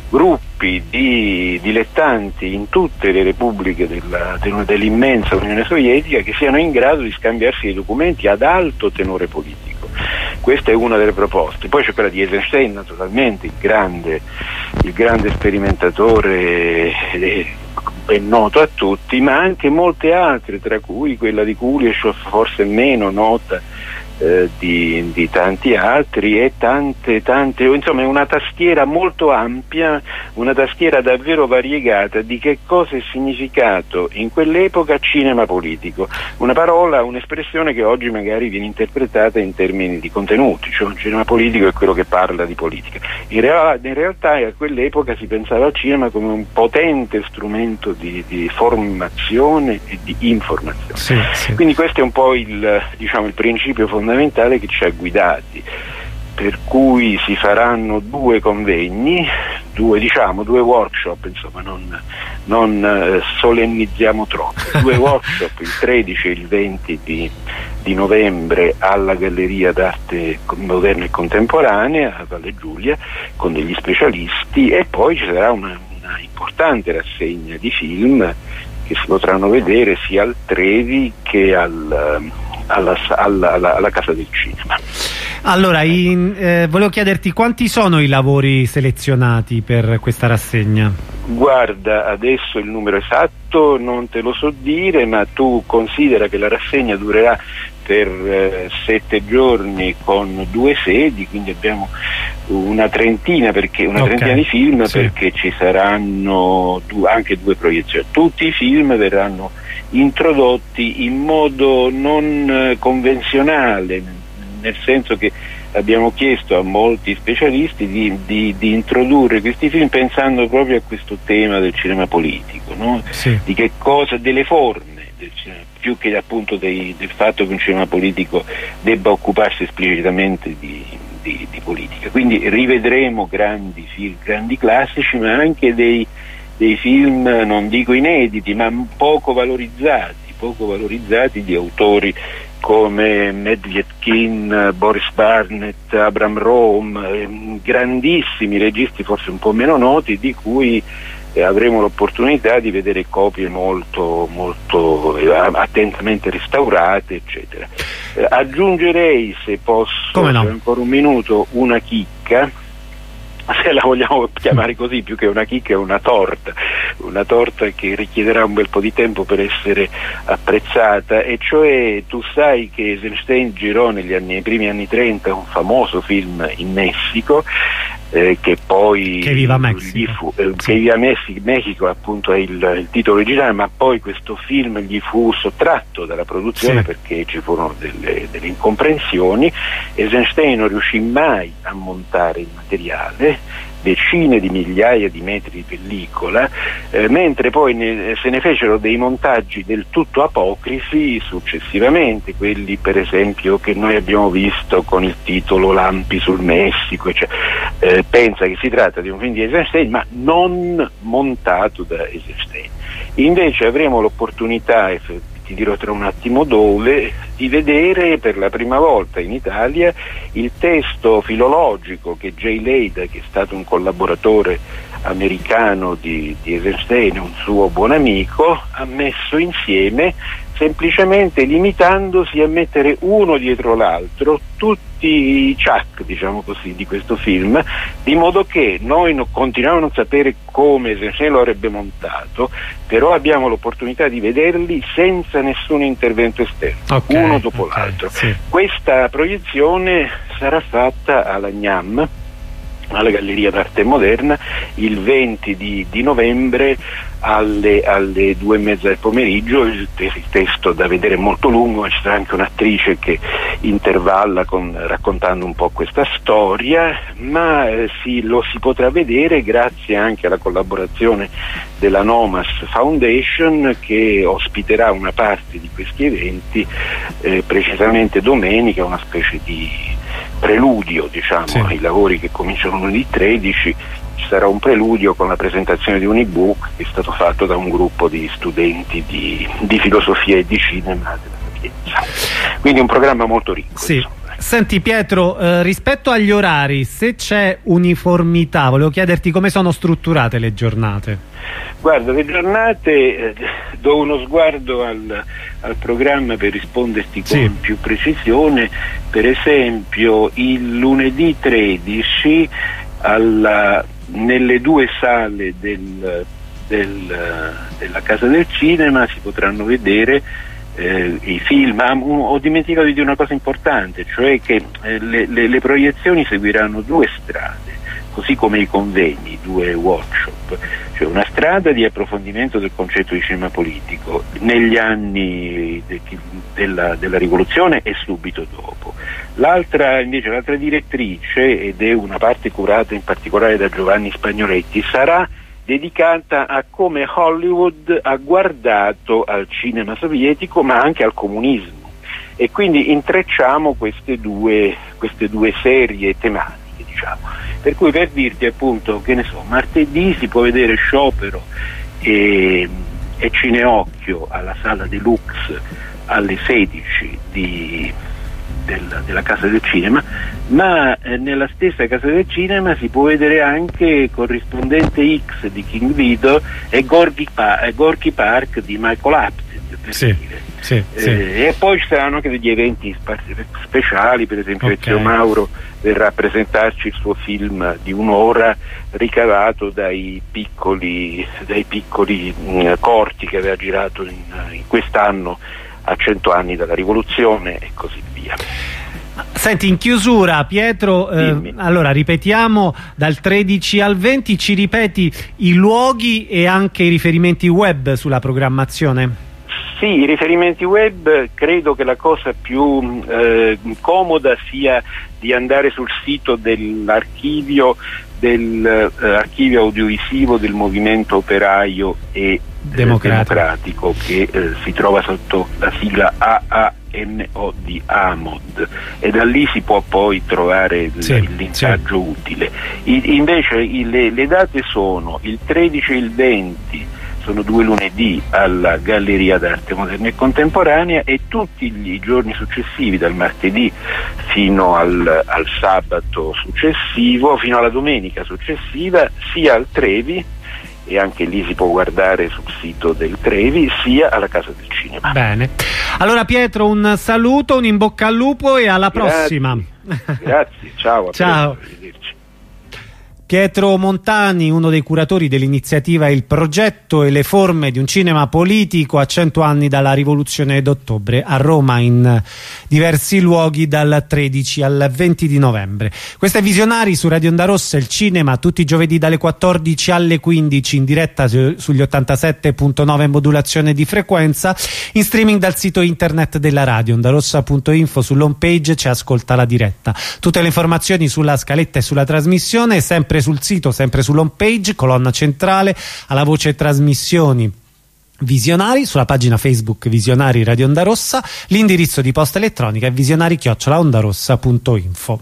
gruppi di dilettanti in tutte le repubbliche della, dell'immensa Unione Sovietica, che siano in grado di scambiarsi dei documenti ad alto tenore politico. Questa è una delle proposte. Poi c'è quella di Eisenstein, naturalmente, il grande, il grande sperimentatore eh, ben noto a tutti, ma anche molte altre, tra cui quella di Kuleshov, forse meno nota eh, di, di tanti altri, e tante, tante, insomma è una tastiera molto ampia, una tastiera davvero variegata di che cosa è significato in quell'epoca cinema politico, una parola, un'espressione che oggi magari viene interpretata in termini di contenuti, cioè un cinema politico è quello che parla di politica. In, real, in realtà a quell'epoca si pensava al cinema come un potente strumento di, di formazione e di informazione. Sì, sì. Quindi questo è un po' il, diciamo, il principio fondamentale che ci ha guidati, per cui si faranno due convegni, due, diciamo, due workshop, insomma non, non eh, solennizziamo troppo, due workshop il tredici e il venti di, di novembre alla Galleria d'Arte Moderna e Contemporanea a Valle Giulia con degli specialisti, e poi ci sarà una, una importante rassegna di film che si potranno vedere sia al Trevi che al, alla, alla, alla, alla Casa del Cinema. Allora, in, eh, volevo chiederti quanti sono i lavori selezionati per questa rassegna? Guarda, adesso il numero esatto non te lo so dire, ma tu considera che la rassegna durerà per eh, sette giorni con due sedi, quindi abbiamo una trentina, perché, una okay. trentina di film, sì. perché ci saranno du- anche due proiezioni. Tutti i film verranno introdotti in modo non eh, convenzionale, nel senso che abbiamo chiesto a molti specialisti di, di, di introdurre questi film pensando proprio a questo tema del cinema politico, no? Sì. Di che cosa, delle forme del cinema, più che appunto dei, del fatto che un cinema politico debba occuparsi esplicitamente di, di, di politica. Quindi rivedremo grandi film, grandi classici, ma anche dei, dei film, non dico inediti, ma poco valorizzati, poco valorizzati di autori come Medvedkin, Boris Barnett, Abram Rom, eh, grandissimi registi forse un po' meno noti, di cui eh, avremo l'opportunità di vedere copie molto, molto eh, attentamente restaurate, eccetera. Eh, aggiungerei, se posso, Come no? ancora un minuto, una chicca, se la vogliamo chiamare così, più che una chicca è una torta, una torta che richiederà un bel po' di tempo per essere apprezzata, e cioè tu sai che Eisenstein girò negli anni, nei primi anni trenta un famoso film in Messico, eh, che poi Che viva Mexico, fu, eh, sì. Che viva Messico, Mexico appunto è il, il titolo originale, ma poi questo film gli fu sottratto dalla produzione, sì. perché ci furono delle, delle incomprensioni. Eisenstein non riuscì mai a montare il materiale, decine di migliaia di metri di pellicola, eh, mentre poi ne, se ne fecero dei montaggi del tutto apocrifi successivamente, quelli per esempio che noi abbiamo visto con il titolo Lampi sul Messico, cioè, eh, pensa che si tratta di un film di Eisenstein ma non montato da Eisenstein. Invece avremo l'opportunità, e ti dirò tra un attimo dove, di vedere per la prima volta in Italia il testo filologico che Jay Leida, che è stato un collaboratore americano di, di Eisenstein, un suo buon amico, ha messo insieme, semplicemente limitandosi a mettere uno dietro l'altro tutti i chuck, diciamo così, di questo film, di modo che noi no, continuiamo a non sapere come Eisenstein lo avrebbe montato, però abbiamo l'opportunità di vederli senza nessun intervento esterno, okay, uno dopo okay, l'altro. sì. Questa proiezione sarà fatta alla Gnam, alla Galleria d'Arte Moderna, il venti di, di novembre alle, alle due e mezza del pomeriggio. Il, te- il testo da vedere è molto lungo, ci sarà anche un'attrice che intervalla con, raccontando un po' questa storia, ma eh, si, lo si potrà vedere grazie anche alla collaborazione della Nomas Foundation, che ospiterà una parte di questi eventi, eh, precisamente domenica, una specie di preludio, diciamo, sì. ai lavori che cominciano lunedì tredici. Ci sarà un preludio con la presentazione di un ebook che è stato fatto da un gruppo di studenti di, di filosofia e di cinema della Sapienza. Quindi un programma molto ricco. Sì. Insomma. Senti Pietro, eh, rispetto agli orari, se c'è uniformità, volevo chiederti come sono strutturate le giornate. Guarda, le giornate, eh, do uno sguardo al, al programma per risponderti con sì. più precisione. Per esempio il lunedì tredici alla, nelle due sale del, del, della Casa del Cinema si potranno vedere Eh, i film. Ah, ho dimenticato di dire una cosa importante, cioè che eh, le, le, le proiezioni seguiranno due strade, così come i convegni, due workshop, cioè una strada di approfondimento del concetto di cinema politico negli anni de, della, della rivoluzione e subito dopo. L'altra invece, l'altra direttrice, ed è una parte curata in particolare da Giovanni Spagnoletti, sarà dedicata a come Hollywood ha guardato al cinema sovietico ma anche al comunismo, e quindi intrecciamo queste due, queste due serie tematiche, diciamo. Per cui, per dirti appunto, che ne so, martedì si può vedere Sciopero e, e Cineocchio alla Sala Deluxe alle sedici di Della, della Casa del Cinema, ma eh, nella stessa Casa del Cinema si può vedere anche Corrispondente X di King Video e Gorky, pa- e Gorky Park di Michael Apted, per sì, dire. sì, eh, sì. E poi ci saranno anche degli eventi spa- speciali, per esempio Okay. Ezio Mauro verrà a presentarci il suo film di un'ora ricavato dai piccoli, dai piccoli mh, corti che aveva girato in, in quest'anno a cento anni dalla rivoluzione e così via. Senti, in chiusura Pietro, eh, allora ripetiamo dal tredici al venti, ci ripeti i luoghi e anche i riferimenti web sulla programmazione? Sì, i riferimenti web, credo che la cosa più eh, comoda sia di andare sul sito dell'archivio dell'archivio eh, audiovisivo del Movimento Operaio e Democratico, democratico che eh, si trova sotto la sigla A A M O di AMOD, e da lì si può poi trovare il, sì, il linkaggio sì. utile. I, invece i, le, le date sono il tredici e il venti, sono due lunedì alla Galleria d'Arte Moderna e Contemporanea, e tutti i giorni successivi, dal martedì fino al, al sabato successivo, fino alla domenica successiva, sia al Trevi e anche lì si può guardare sul sito del Trevi, sia alla Casa del Cinema. Bene, allora Pietro, un saluto, un in bocca al lupo e alla Grazie. prossima. Grazie, ciao. Ciao. Pietro Montani, uno dei curatori dell'iniziativa Il Progetto e le forme di un cinema politico a cento anni dalla rivoluzione d'ottobre, a Roma in diversi luoghi dal tredici al venti di novembre. Questo è Visionari su Radio Onda Rossa, il cinema tutti i giovedì dalle quattordici alle quindici in diretta su, sugli ottantasette punto nove modulazione di frequenza, in streaming dal sito internet della radio ondarossa punto info. Sull'home page ci ascolta la diretta. Tutte le informazioni sulla scaletta e sulla trasmissione sempre sul sito, sempre sull'home page, colonna centrale, alla voce trasmissioni Visionari, sulla pagina Facebook Visionari Radio Onda Rossa, l'indirizzo di posta elettronica è visionari chiocciola ondarossa punto info.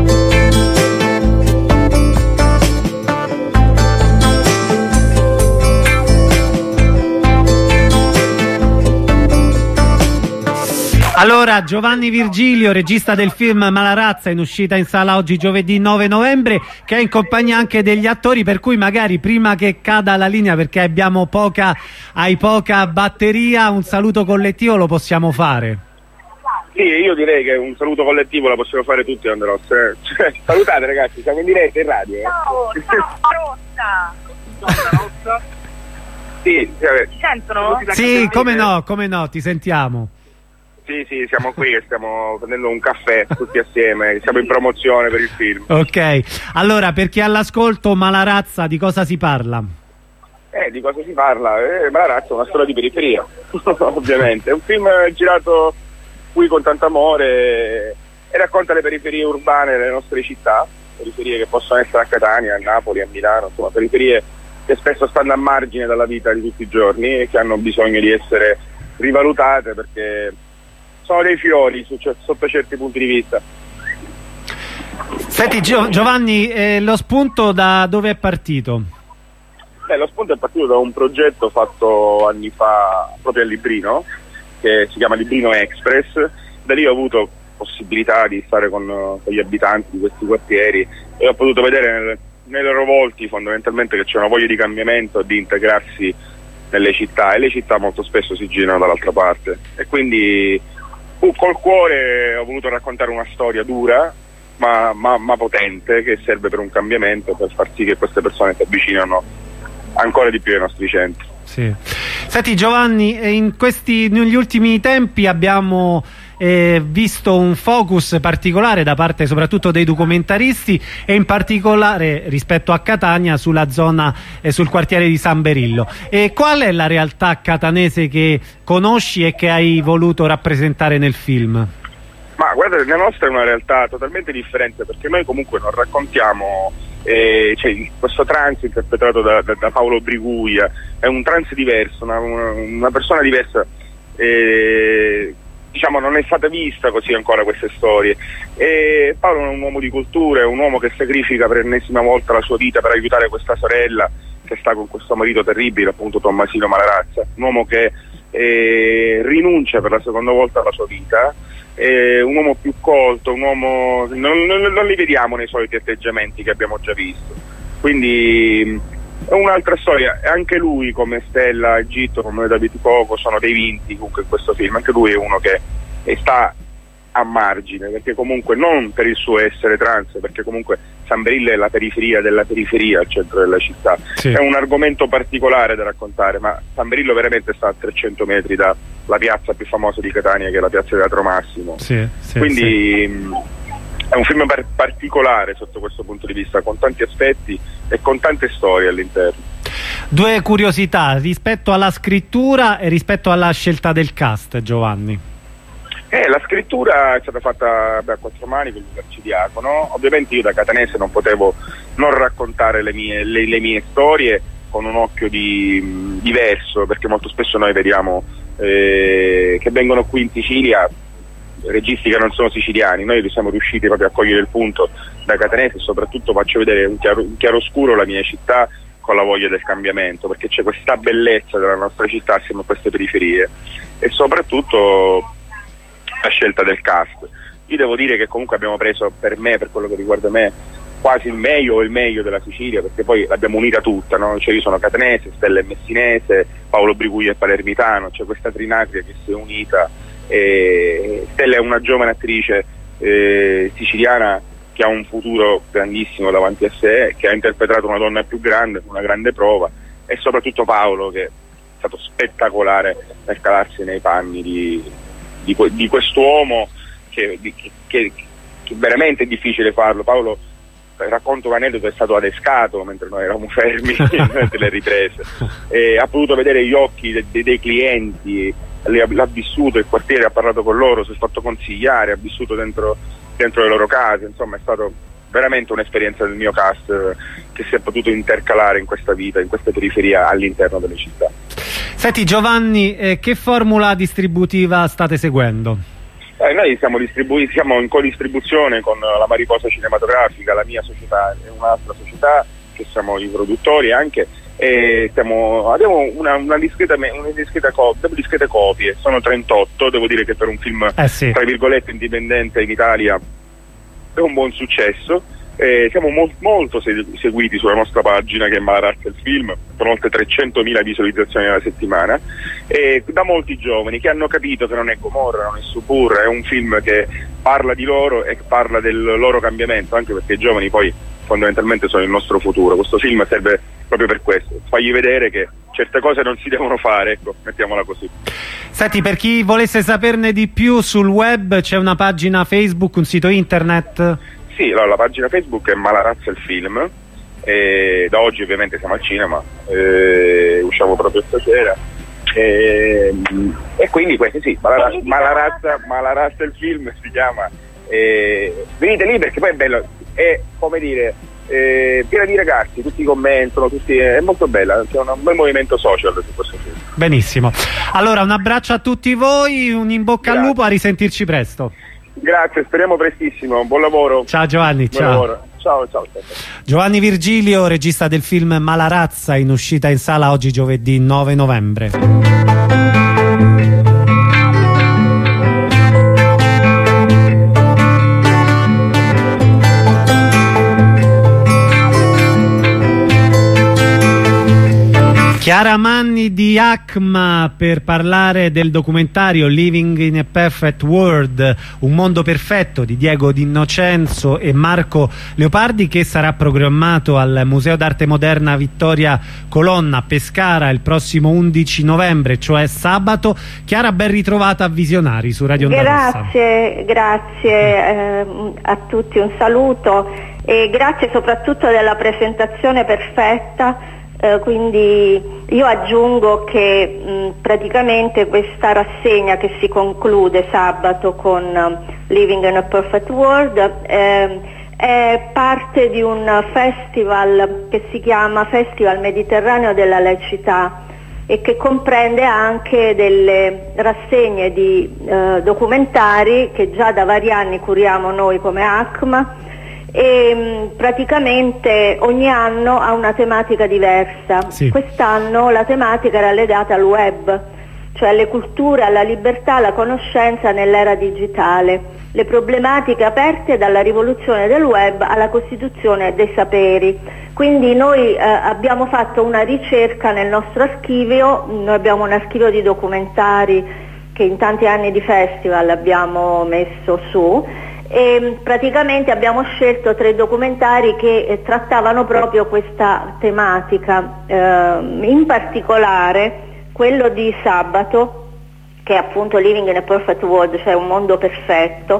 Allora, Giovanni Virgilio, regista del film Malarazza, in uscita in sala oggi giovedì nove novembre, che è in compagnia anche degli attori, per cui magari prima che cada la linea, perché abbiamo poca, hai poca batteria, un saluto collettivo lo possiamo fare? Sì, io direi che un saluto collettivo la possiamo fare tutti, Onda Rossa. Eh. Cioè, salutate ragazzi, siamo in diretta in radio. Eh. Ciao, ciao Rossa! Rossa? Sì, vabbè. Ti sentono? Sì, come no, come no, ti sentiamo. Sì, sì, siamo qui che stiamo prendendo un caffè tutti assieme, siamo in promozione per il film. Ok, allora per chi ha l'ascolto, Malarazza, di cosa si parla? Eh, di cosa si parla? Eh, Malarazza è una storia di periferia, ovviamente. È un film girato qui con tanto amore e racconta le periferie urbane delle nostre città, periferie che possono essere a Catania, a Napoli, a Milano, insomma periferie che spesso stanno a margine dalla vita di tutti i giorni e che hanno bisogno di essere rivalutate perché sono dei fiori su, cioè, sotto certi punti di vista. Senti Gio Giovanni, eh, lo spunto da dove è partito? Beh, lo spunto è partito da un progetto fatto anni fa proprio a Librino, che si chiama Librino Express. Da lì ho avuto possibilità di stare con, con gli abitanti di questi quartieri e ho potuto vedere nel, nei loro volti fondamentalmente che c'è una voglia di cambiamento, di integrarsi nelle città, e le città molto spesso si girano dall'altra parte, e quindi uh, col cuore ho voluto raccontare una storia dura ma, ma, ma potente, che serve per un cambiamento, per far sì che queste persone si avvicinano ancora di più ai nostri centri. Sì. Senti Giovanni, in questi, negli ultimi tempi abbiamo eh, visto un focus particolare da parte soprattutto dei documentaristi, e in particolare rispetto a Catania sulla zona e eh, sul quartiere di San Berillo. E qual è la realtà catanese che conosci e che hai voluto rappresentare nel film? Ma guarda, la nostra è una realtà totalmente differente, perché noi comunque non raccontiamo eh, cioè, questo trance interpretato da, da, da Paolo Briguia è un trance diverso, una, una, una persona diversa, eh, diciamo non è stata vista così ancora queste storie. E Paolo è un uomo di cultura, è un uomo che sacrifica per l'ennesima volta la sua vita per aiutare questa sorella che sta con questo marito terribile, appunto Tommasino Malarazza, un uomo che eh, rinuncia per la seconda volta alla sua vita. È un uomo più colto, un uomo non, non, non li vediamo nei soliti atteggiamenti che abbiamo già visto, quindi è un'altra storia. Anche lui, come Stella Egitto, come David Coco, sono dei vinti comunque in questo film. Anche lui è uno che sta a margine, perché comunque non per il suo essere trans, perché comunque San Berillo è la periferia della periferia al centro della città. Sì. È un argomento particolare da raccontare, ma San Berillo veramente sta a trecento metri dalla piazza più famosa di Catania, che è la piazza Teatro Massimo. Sì, sì, quindi sì. Mh, è un film par particolare sotto questo punto di vista, con tanti aspetti e con tante storie all'interno. Due curiosità rispetto alla scrittura e rispetto alla scelta del cast, Giovanni. Eh, la scrittura è stata fatta beh, a quattro mani con l'Arcidiacono. Ovviamente io da catanese non potevo non raccontare le mie, le, le mie storie con un occhio di, mh, diverso, perché molto spesso noi vediamo eh, che vengono qui in Sicilia registi che non sono siciliani. Noi siamo riusciti proprio a cogliere il punto da catanese, e soprattutto faccio vedere un chiaro, un chiaroscuro la mia città con la voglia del cambiamento, perché c'è questa bellezza della nostra città assieme a queste periferie, e soprattutto la scelta del cast. Io devo dire che comunque abbiamo preso, per me, per quello che riguarda me, quasi il meglio o il meglio della Sicilia, perché poi l'abbiamo unita tutta, no? Cioè io sono catanese, Stella è messinese, Paolo Briguglia è palermitano, c'è questa trinacria che si è unita. E Stella è una giovane attrice eh, siciliana che ha un futuro grandissimo davanti a sé, che ha interpretato una donna più grande, una grande prova, e soprattutto Paolo, che è stato spettacolare nel calarsi nei panni di, di, di quest'uomo che, di, che, che veramente è difficile farlo. Paolo, racconto un aneddoto, è stato adescato mentre noi eravamo fermi durante le riprese, e ha potuto vedere gli occhi de, de, dei clienti, l'ha vissuto il quartiere, ha parlato con loro, si è fatto consigliare, ha vissuto dentro, dentro le loro case, insomma è stato veramente un'esperienza del mio cast eh, che si è potuto intercalare in questa vita, in questa periferia all'interno delle città. Senti Giovanni, eh, che formula distributiva state seguendo? Eh, noi siamo, distribu- siamo in co-distribuzione con la Mariposa Cinematografica, la mia società e un'altra società che siamo i produttori anche, e stiamo, abbiamo una, una discreta, una discreta co- discrete copie, sono trentotto, devo dire che per un film eh sì. tra virgolette indipendente in Italia è un buon successo. Eh, siamo mo- molto segu- seguiti sulla nostra pagina, che è Malarazza il film, con oltre trecentomila visualizzazioni alla settimana, e da molti giovani che hanno capito che non è Gomorra, non è Suburra, è un film che parla di loro e parla del loro cambiamento, anche perché i giovani poi fondamentalmente sono il nostro futuro. Questo film serve proprio per questo, fargli vedere che certe cose non si devono fare, ecco, mettiamola così. Senti, per chi volesse saperne di più sul web, c'è una pagina Facebook, un sito internet? Sì, allora, la pagina Facebook è Malarazza il film, e da oggi ovviamente siamo al cinema, e usciamo proprio stasera, e, e quindi questi sì, Malarazza, Malarazza, Malarazza il film si chiama, e venite lì perché poi è bello, è come dire, è piena di ragazzi, tutti commentano, tutti, è molto bella, c'è un bel movimento social su questo film. Benissimo, allora un abbraccio a tutti voi, un in bocca Grazie. al lupo, a risentirci presto. Grazie, speriamo prestissimo, buon lavoro. Ciao Giovanni, buon ciao. Lavoro. Ciao, ciao, ciao. Giovanni Virgilio, regista del film Malarazza, in uscita in sala oggi giovedì nove novembre. Chiara Manni di ACMA per parlare del documentario Living in a Perfect World, un mondo perfetto, di Diego D'Innocenzo e Marco Leopardi, che sarà programmato al Museo d'Arte Moderna Vittoria Colonna a Pescara il prossimo undici novembre, cioè sabato. Chiara, ben ritrovata a Visionari su Radio Onda Rossa. Grazie, grazie eh, a tutti, un saluto e grazie soprattutto della presentazione perfetta. Uh, quindi io aggiungo che mh, praticamente questa rassegna che si conclude sabato con um, Living in a Perfect World eh, è parte di un festival che si chiama Festival Mediterraneo della Laicità e che comprende anche delle rassegne di uh, documentari che già da vari anni curiamo noi come ACMA, e praticamente ogni anno ha una tematica diversa. Sì. Quest'anno la tematica era legata al web, cioè alle culture, alla libertà, alla conoscenza nell'era digitale, le problematiche aperte dalla rivoluzione del web alla costituzione dei saperi. Quindi noi eh, abbiamo fatto una ricerca nel nostro archivio, noi abbiamo un archivio di documentari che in tanti anni di festival abbiamo messo su, e praticamente abbiamo scelto tre documentari che eh, trattavano proprio questa tematica, eh, in particolare quello di sabato, che è appunto Living in a Perfect World, cioè un mondo perfetto,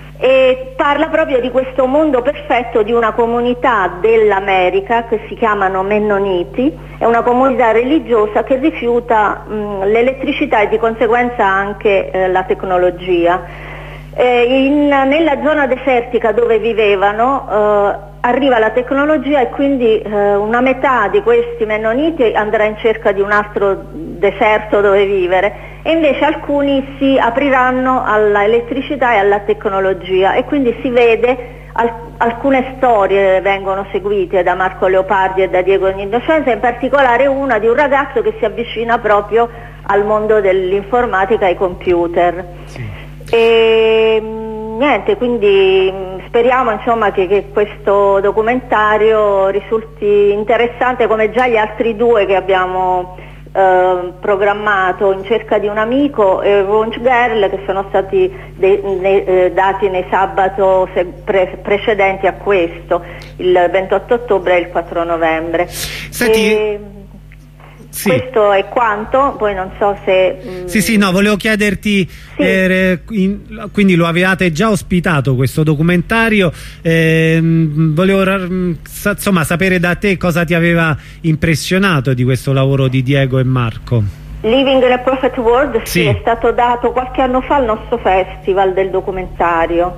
e parla proprio di questo mondo perfetto di una comunità dell'America che si chiamano Mennoniti, è una comunità religiosa che rifiuta mh, l'elettricità e di conseguenza anche eh, la tecnologia. Eh, in, nella zona desertica dove vivevano eh, arriva la tecnologia e quindi eh, una metà di questi mennoniti andrà in cerca di un altro deserto dove vivere e invece alcuni si apriranno all'elettricità e alla tecnologia, e quindi si vede al, alcune storie vengono seguite da Marco Leopardi e da Diego D'Innocenzo, in particolare una di un ragazzo che si avvicina proprio al mondo dell'informatica e ai computer. Sì. E niente, quindi speriamo insomma che, che questo documentario risulti interessante come già gli altri due che abbiamo eh, programmato, In cerca di un amico e Revenge Girl, che sono stati de, ne, eh, dati nei sabato se, pre, precedenti a questo, il ventotto ottobre e il quattro novembre. Senti, e, sì. Questo è quanto, poi non so se... Mh... Sì, sì, no, volevo chiederti, sì. eh, in, quindi lo avevate già ospitato questo documentario, eh, volevo insomma sapere da te cosa ti aveva impressionato di questo lavoro di Diego e Marco. Living in a Perfect World, sì, sì, è stato dato qualche anno fa al nostro festival del documentario.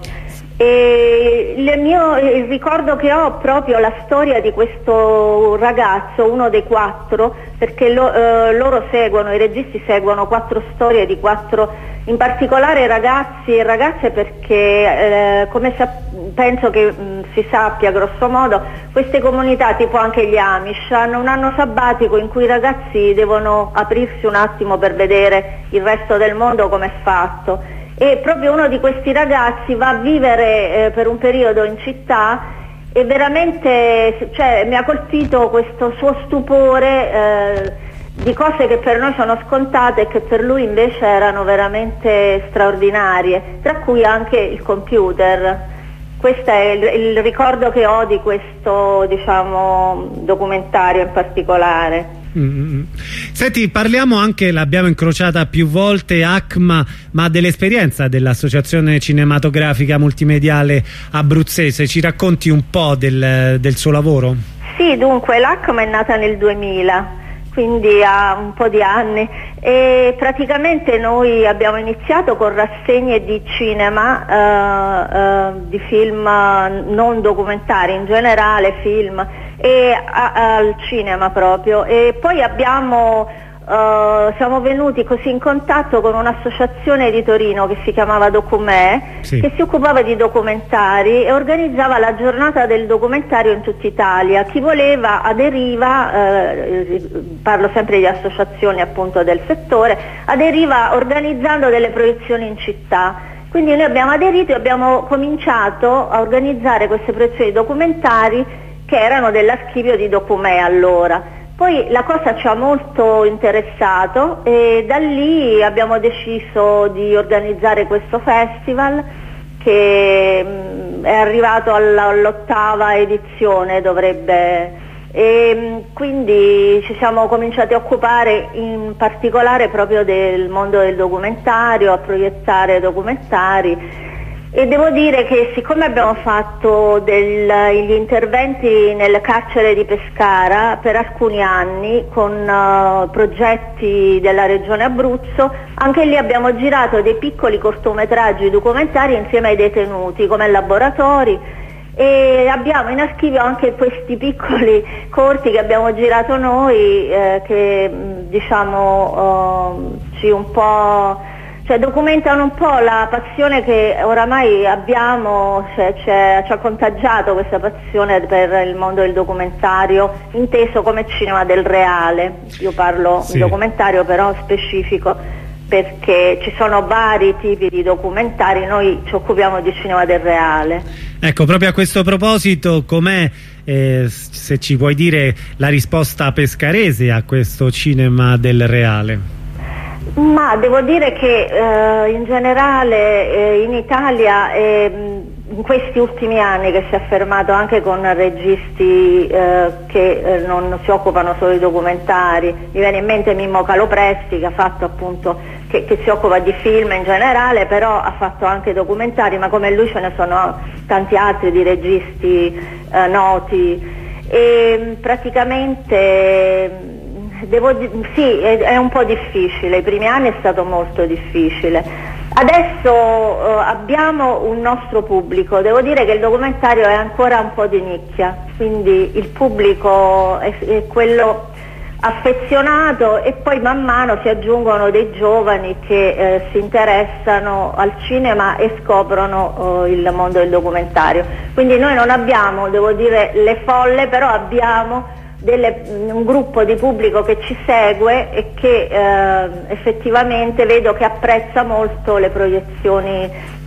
E il, mio, il ricordo che ho è proprio la storia di questo ragazzo, uno dei quattro, perché lo, eh, loro seguono, i registi seguono quattro storie di quattro, in particolare ragazzi e ragazze, perché eh, come penso che mh, si sappia grosso modo, queste comunità, tipo anche gli Amish, hanno un anno sabbatico in cui i ragazzi devono aprirsi un attimo per vedere il resto del mondo come è fatto. E proprio uno di questi ragazzi va a vivere eh, per un periodo in città e veramente, cioè, mi ha colpito questo suo stupore eh, di cose che per noi sono scontate e che per lui invece erano veramente straordinarie, tra cui anche il computer. Questo è il, il ricordo che ho di questo, diciamo, documentario in particolare. Mm-hmm. Senti, parliamo anche, l'abbiamo incrociata più volte, A C M A, ma dell'esperienza dell'Associazione Cinematografica Multimediale Abruzzese. Ci racconti un po' del, del suo lavoro? Sì, dunque l'A C M A è nata nel duemila, quindi ha un po' di anni, e praticamente noi abbiamo iniziato con rassegne di cinema, eh, eh, di film non documentari, in generale film, e a, al cinema proprio, e poi abbiamo uh, siamo venuti così in contatto con un'associazione di Torino che si chiamava Documè, sì, che si occupava di documentari e organizzava la giornata del documentario in tutta Italia. Chi voleva aderiva, eh, parlo sempre di associazioni appunto del settore, aderiva organizzando delle proiezioni in città. Quindi noi abbiamo aderito e abbiamo cominciato a organizzare queste proiezioni documentari che erano dell'archivio di Documè allora. Poi la cosa ci ha molto interessato e da lì abbiamo deciso di organizzare questo festival che mh, è arrivato all'ottava edizione, dovrebbe, e mh, quindi ci siamo cominciati a occupare in particolare proprio del mondo del documentario, a proiettare documentari. E devo dire che siccome abbiamo fatto degli interventi nel carcere di Pescara per alcuni anni con uh, progetti della regione Abruzzo, anche lì abbiamo girato dei piccoli cortometraggi documentari insieme ai detenuti come laboratori, e abbiamo in archivio anche questi piccoli corti che abbiamo girato noi eh, che diciamo uh, ci un po' cioè documentano un po' la passione che oramai abbiamo, cioè, cioè, ci ha contagiato questa passione per il mondo del documentario, inteso come cinema del reale. Io parlo sì. di documentario però specifico, perché ci sono vari tipi di documentari, noi ci occupiamo di cinema del reale. Ecco, proprio a questo proposito, com'è, eh, se ci puoi dire, la risposta pescarese a questo cinema del reale? Ma devo dire che eh, in generale eh, in Italia eh, in questi ultimi anni che si è affermato anche con registi eh, che eh, non si occupano solo di documentari, mi viene in mente Mimmo Calopresti che ha fatto appunto che, che si occupa di film in generale, però ha fatto anche documentari, ma come lui ce ne sono tanti altri di registi eh, noti, e praticamente Devo di sì, è, è un po' difficile, i primi anni è stato molto difficile. Adesso uh, abbiamo un nostro pubblico, devo dire che il documentario è ancora un po' di nicchia, quindi il pubblico è, è quello affezionato, e poi man mano si aggiungono dei giovani che eh, si interessano al cinema e scoprono uh, il mondo del documentario. Quindi noi non abbiamo, devo dire, le folle, però abbiamo Delle, un gruppo di pubblico che ci segue e che eh, effettivamente vedo che apprezza molto le proiezioni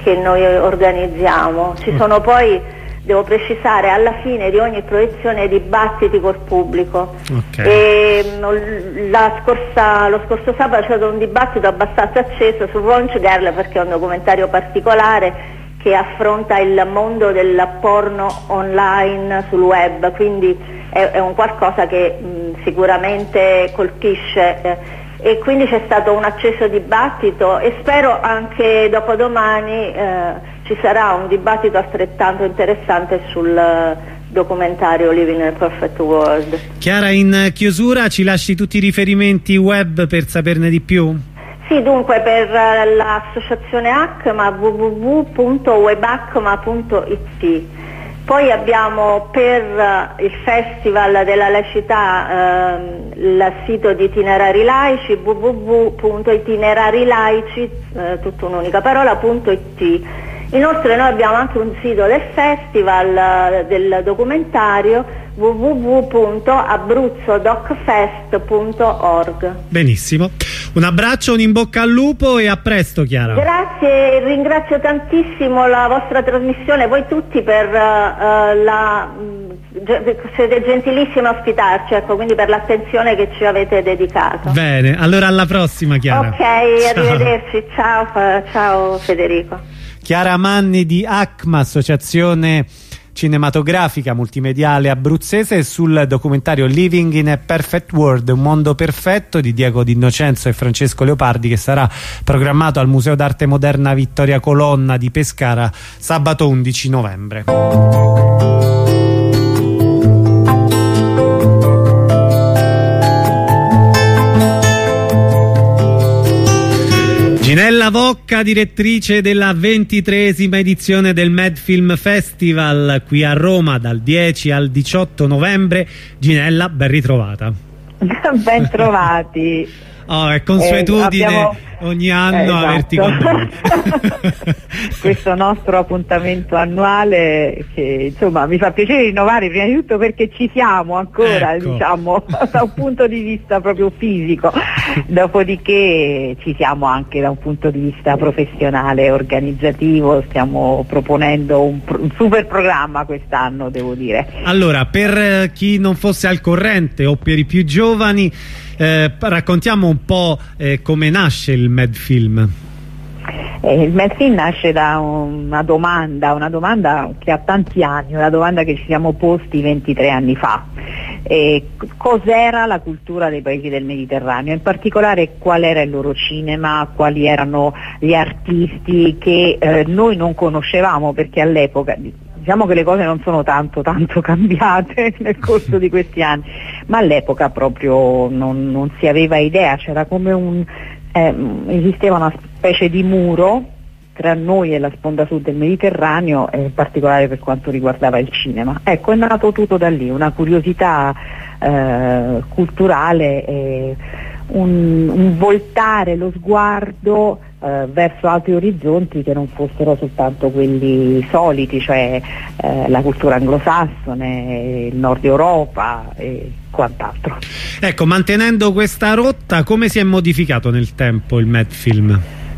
che noi organizziamo. Ci sono poi, devo precisare, alla fine di ogni proiezione dibattiti col pubblico. Okay. E, la scorsa, lo scorso sabato c'è stato un dibattito abbastanza acceso su Launch Girl, perché è un documentario particolare che affronta il mondo del porno online sul web, quindi è, è un qualcosa che mh, sicuramente colpisce, eh, e quindi c'è stato un acceso dibattito, e spero anche dopodomani eh, ci sarà un dibattito altrettanto interessante sul documentario Living in a Perfect World. Chiara, in chiusura ci lasci tutti i riferimenti web per saperne di più? Sì, dunque per l'associazione ACMA w w w punto webacma punto i t. Poi abbiamo per il Festival della Laicità ehm, il sito di Itinerari Laici, w w w punto itinerariLaici, eh, tutto un'unica parola, punto i t. Inoltre noi abbiamo anche un sito del festival eh, del documentario, w w w punto abruzzo doc fest punto org. Benissimo, un abbraccio, un in bocca al lupo e a presto, Chiara. Grazie, ringrazio tantissimo la vostra trasmissione, voi tutti per uh, la uh, siete gentilissimi a ospitarci, ecco, quindi per l'attenzione che ci avete dedicato. Bene, allora alla prossima, Chiara. Ok, ciao. Arrivederci, ciao, ciao Federico. Chiara Manni di ACMA, associazione cinematografica multimediale abruzzese, sul documentario Living in a Perfect World, un mondo perfetto, di Diego D'Innocenzo e Francesco Leopardi, che sarà programmato al Museo d'Arte Moderna Vittoria Colonna di Pescara sabato undici novembre. Ginella Vocca, direttrice della ventitreesima edizione del Medfilm Festival qui a Roma dal dieci al diciotto novembre. Ginella, ben ritrovata. Ben trovati. Oh, è consuetudine eh, abbiamo... ogni anno eh, esatto. averti con noi. Questo nostro appuntamento annuale che insomma mi fa piacere rinnovare, prima di tutto perché ci siamo ancora, ecco. diciamo, da un punto di vista proprio fisico, dopodiché ci siamo anche da un punto di vista professionale, organizzativo, stiamo proponendo un, un super programma quest'anno, devo dire. Allora, per chi non fosse al corrente o per i più giovani, Eh, raccontiamo un po' eh, come nasce il Medfilm. Eh, il Medfilm nasce da una domanda, una domanda che ha tanti anni, una domanda che ci siamo posti ventitré anni fa. Eh, cos'era la cultura dei paesi del Mediterraneo, in particolare qual era il loro cinema, quali erano gli artisti che eh, noi non conoscevamo, perché all'epoca diciamo che le cose non sono tanto tanto cambiate nel corso di questi anni, ma all'epoca proprio non, non si aveva idea, c'era come un eh, esisteva una specie di muro tra noi e la sponda sud del Mediterraneo, eh, in particolare per quanto riguardava il cinema. Ecco, è nato tutto da lì, una curiosità eh, culturale, eh, un, un voltare lo sguardo eh, verso altri orizzonti che non fossero soltanto quelli soliti, cioè eh, la cultura anglosassone, il nord Europa e quant'altro. Ecco, mantenendo questa rotta, come si è modificato nel tempo il Medfilm?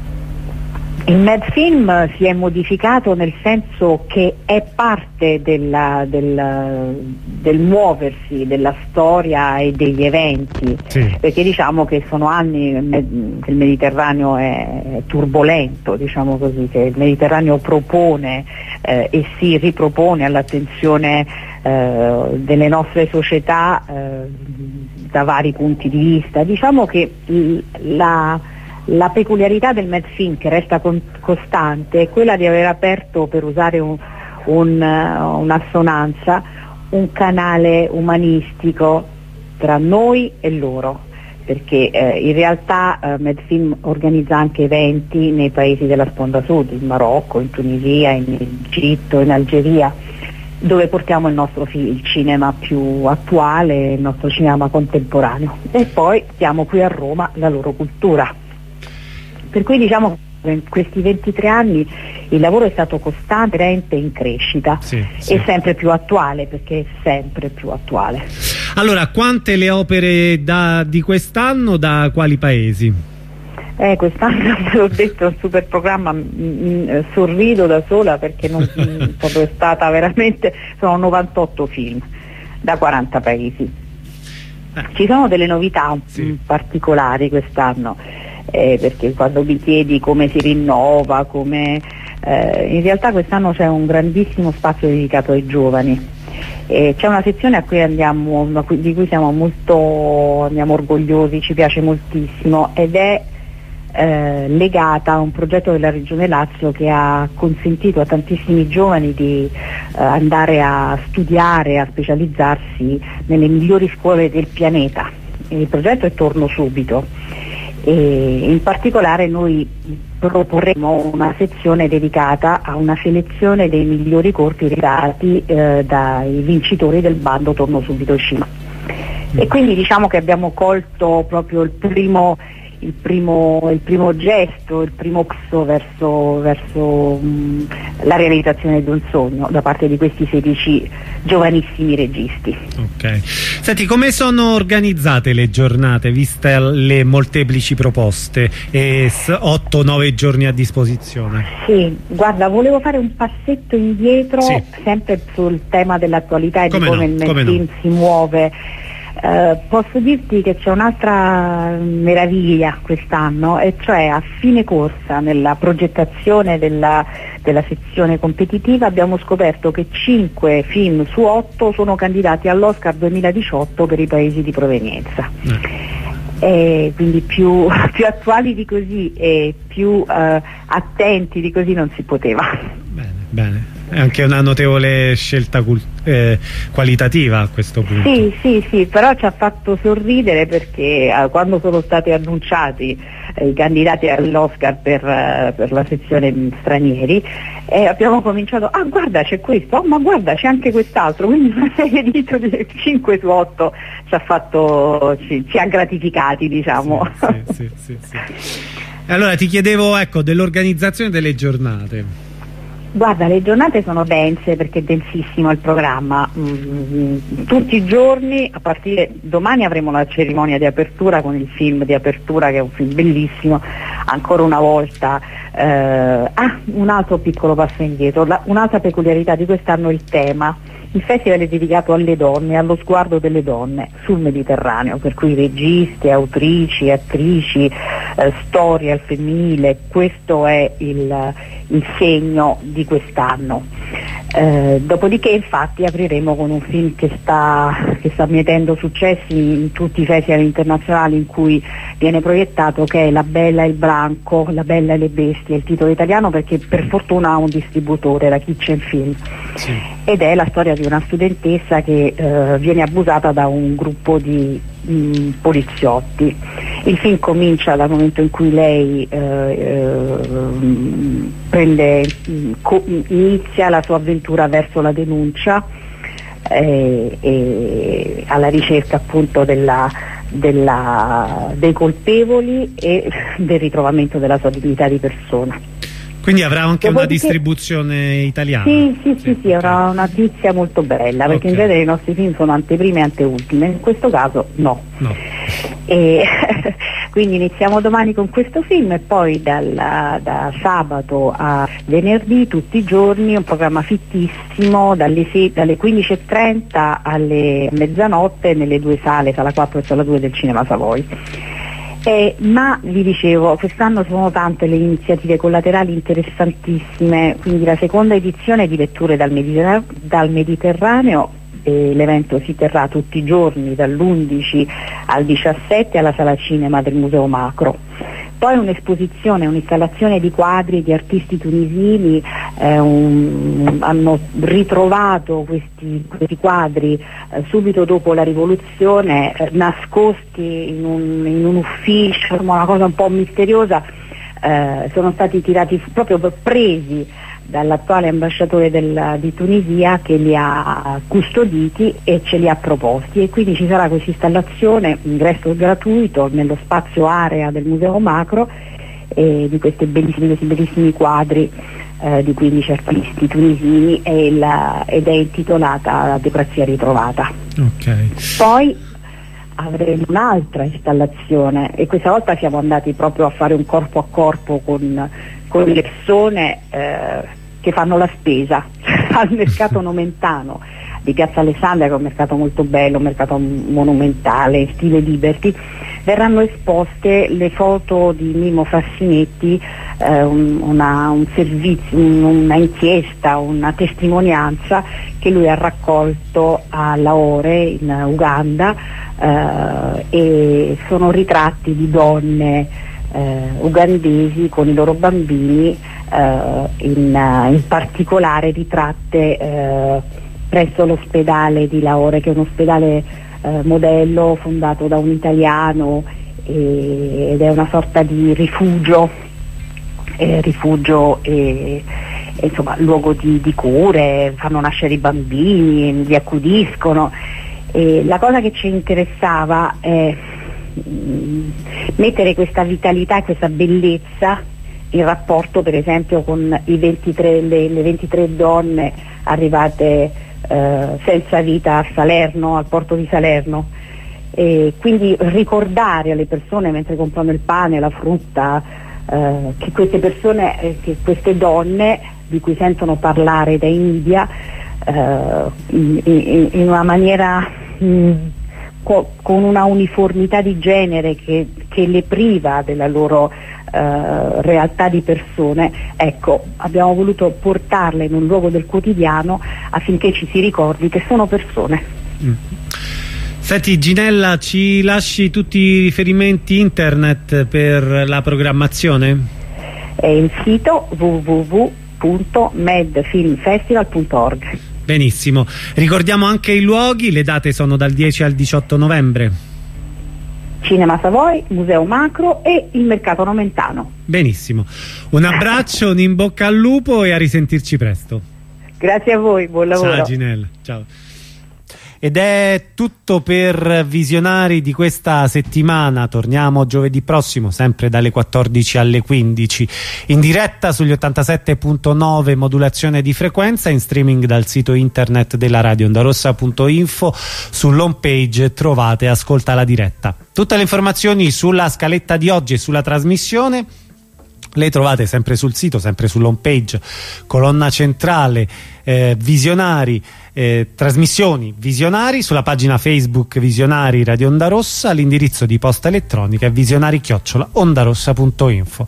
Il Medfilm si è modificato nel senso che è parte della, del, del muoversi della storia e degli eventi, sì. Perché diciamo che sono anni che il Mediterraneo è turbolento, diciamo così, che il Mediterraneo propone eh, e si ripropone all'attenzione eh, delle nostre società eh, da vari punti di vista. Diciamo che la La peculiarità del Medfilm, che resta con, costante, è quella di aver aperto, per usare un, un, uh, un'assonanza, un canale umanistico tra noi e loro, perché eh, in realtà eh, Medfilm organizza anche eventi nei paesi della sponda sud, in Marocco, in Tunisia, in Egitto, in Algeria, dove portiamo il nostro fi- il cinema più attuale, il nostro cinema contemporaneo, e poi stiamo qui a Roma la loro cultura. Per cui diciamo che in questi ventitré anni il lavoro è stato costante e in crescita, sì, sì. E sempre più attuale, perché è sempre più attuale. Allora, quante le opere da, di quest'anno, da quali paesi? Eh, quest'anno ve l'ho detto, un super programma, mh, mh, sorrido da sola perché non mh, proprio è stata veramente, sono novantotto film da quaranta paesi. Eh. Ci sono delle novità sì. mh, particolari quest'anno, eh, perché quando mi chiedi come si rinnova, come eh, in realtà quest'anno c'è un grandissimo spazio dedicato ai giovani. Eh, c'è una sezione a cui andiamo, di cui siamo molto andiamo orgogliosi, ci piace moltissimo, ed è eh, legata a un progetto della Regione Lazio che ha consentito a tantissimi giovani di eh, andare a studiare, a specializzarsi nelle migliori scuole del pianeta. Il progetto è Torno Subito, e in particolare noi proporremo una sezione dedicata a una selezione dei migliori corsi realizzati eh, dai vincitori del bando Torno Subito Cinema. E quindi diciamo che abbiamo colto proprio il primo, il primo, il primo gesto, il primo passo verso, verso mh, la realizzazione di un sogno da parte di questi sedici giovanissimi registi. Ok. Senti, come sono organizzate le giornate, viste le molteplici proposte e otto nove giorni a disposizione? Sì, guarda, volevo fare un passetto indietro, sì. sempre sul tema dell'attualità e come di come no, il come film no. si muove. Uh, posso dirti che c'è un'altra meraviglia quest'anno, e cioè a fine corsa nella progettazione della, della sezione competitiva abbiamo scoperto che cinque film su otto sono candidati all'Oscar duemiladiciotto per i paesi di provenienza. Mm. E quindi più, più attuali di così e più uh, attenti di così non si poteva. Bene, bene. È anche una notevole scelta eh, qualitativa a questo punto. Sì, sì, sì, però ci ha fatto sorridere perché eh, quando sono stati annunciati eh, i candidati all'Oscar per, eh, per la sezione stranieri, eh, abbiamo cominciato, ah guarda c'è questo, oh, ma guarda c'è anche quest'altro, quindi una serie di titoli, cinque su otto ci ha fatto, ci, ci ha gratificati, diciamo. Sì, sì, sì, sì, sì. Allora ti chiedevo, ecco, dell'organizzazione delle giornate. Guarda, le giornate sono dense perché è densissimo il programma, mm, tutti i giorni, a partire domani avremo la cerimonia di apertura con il film di apertura che è un film bellissimo, ancora una volta, eh, ah, un altro piccolo passo indietro, la, un'altra peculiarità di quest'anno è il tema. Il festival è dedicato alle donne, allo sguardo delle donne sul Mediterraneo, per cui registi, autrici, attrici, eh, storia al femminile, questo è il, il segno di quest'anno. Eh, dopodiché infatti apriremo con un film che sta, che sta mietendo successi in tutti i festival internazionali in cui viene proiettato, che è La Bella e il Branco, La Bella e le Bestie, è il titolo italiano perché per fortuna ha un distributore, la Kitchen Film, sì. Ed è la storia di una studentessa che eh, viene abusata da un gruppo di mh, poliziotti. Il film comincia dal momento in cui lei eh, eh, prende, co- inizia la sua avventura verso la denuncia eh, e alla ricerca appunto della, della, dei colpevoli e del ritrovamento della sua dignità di persona. Quindi avrà anche una distribuzione italiana? Sì, sì, sì, sì, sì, avrà una notizia molto bella, perché okay. in genere i nostri film sono anteprime e anteultime, in questo caso no. no. E quindi iniziamo domani con questo film e poi dalla, da sabato a venerdì tutti i giorni un programma fittissimo dalle, dalle quindici e trenta alle mezzanotte nelle due sale, sala quattro e sala due del Cinema Savoy. Eh, ma vi dicevo, quest'anno sono tante le iniziative collaterali interessantissime, quindi la seconda edizione di Letture dal, Mediter- dal Mediterraneo, eh, l'evento si terrà tutti i giorni dall'undici al diciassette alla sala cinema del Museo Macro. Poi un'esposizione, un'installazione di quadri di artisti tunisini, eh, un, hanno ritrovato questi, questi quadri eh, subito dopo la rivoluzione, eh, nascosti in un, in un ufficio, una cosa un po' misteriosa, eh, sono stati tirati proprio presi dall'attuale ambasciatore del, di Tunisia che li ha custoditi e ce li ha proposti, e quindi ci sarà questa installazione, ingresso gratuito nello spazio area del Museo Macro eh, di questi bellissimi, questi bellissimi quadri eh, di quindici artisti tunisini e la, ed è intitolata La democrazia ritrovata. Okay. Poi avremo un'altra installazione e questa volta siamo andati proprio a fare un corpo a corpo con, con le persone eh, che fanno la spesa al mercato nomentano di Piazza Alessandria, che è un mercato molto bello, un mercato monumentale in stile Liberty. Verranno esposte le foto di Mimmo Frassinetti, eh, un, una, un servizio, una inchiesta, una testimonianza che lui ha raccolto a Lahore in Uganda, eh, e sono ritratti di donne eh, ugandesi con i loro bambini, eh, in, in particolare ritratte eh, presso l'ospedale di Lahore, che è un ospedale Eh, modello fondato da un italiano e, ed è una sorta di rifugio, eh, rifugio e, e insomma luogo di, di cure, fanno nascere i bambini, li accudiscono. E la cosa che ci interessava è mh, mettere questa vitalità e questa bellezza in rapporto per esempio con i ventitré, le, le ventitré donne arrivate Eh, senza vita a Salerno, al porto di Salerno, e quindi ricordare alle persone mentre comprano il pane, la frutta, eh, che queste persone, eh, che queste donne di cui sentono parlare dai media eh, in, in, in una maniera mh, co- con una uniformità di genere che, che le priva della loro Uh, realtà di persone, ecco, abbiamo voluto portarle in un luogo del quotidiano affinché ci si ricordi che sono persone. Mm. Senti Ginella, ci lasci tutti i riferimenti internet per la programmazione? È il sito w w w punto medfilmfestival punto org. Benissimo, ricordiamo anche i luoghi, le date sono dal dieci al diciotto novembre. Cinema Savoy, Museo Macro e il Mercato Nomentano. Benissimo, un abbraccio, un in bocca al lupo e a risentirci presto. Grazie a voi, buon lavoro. Ciao Ginella, ciao. Ed è tutto per Visionari di questa settimana. Torniamo giovedì prossimo, sempre dalle quattordici alle quindici, in diretta sugli ottantasette punto nove modulazione di frequenza, in streaming dal sito internet della radio ondarossa punto info. Sull'home page trovate Ascolta la diretta. Tutte le informazioni sulla scaletta di oggi e sulla trasmissione le trovate sempre sul sito, sempre sull'home page, colonna centrale, eh, Visionari, eh, trasmissioni Visionari, sulla pagina Facebook Visionari Radio Onda Rossa, l'indirizzo di posta elettronica è visionari chiocciola ondarossa punto info.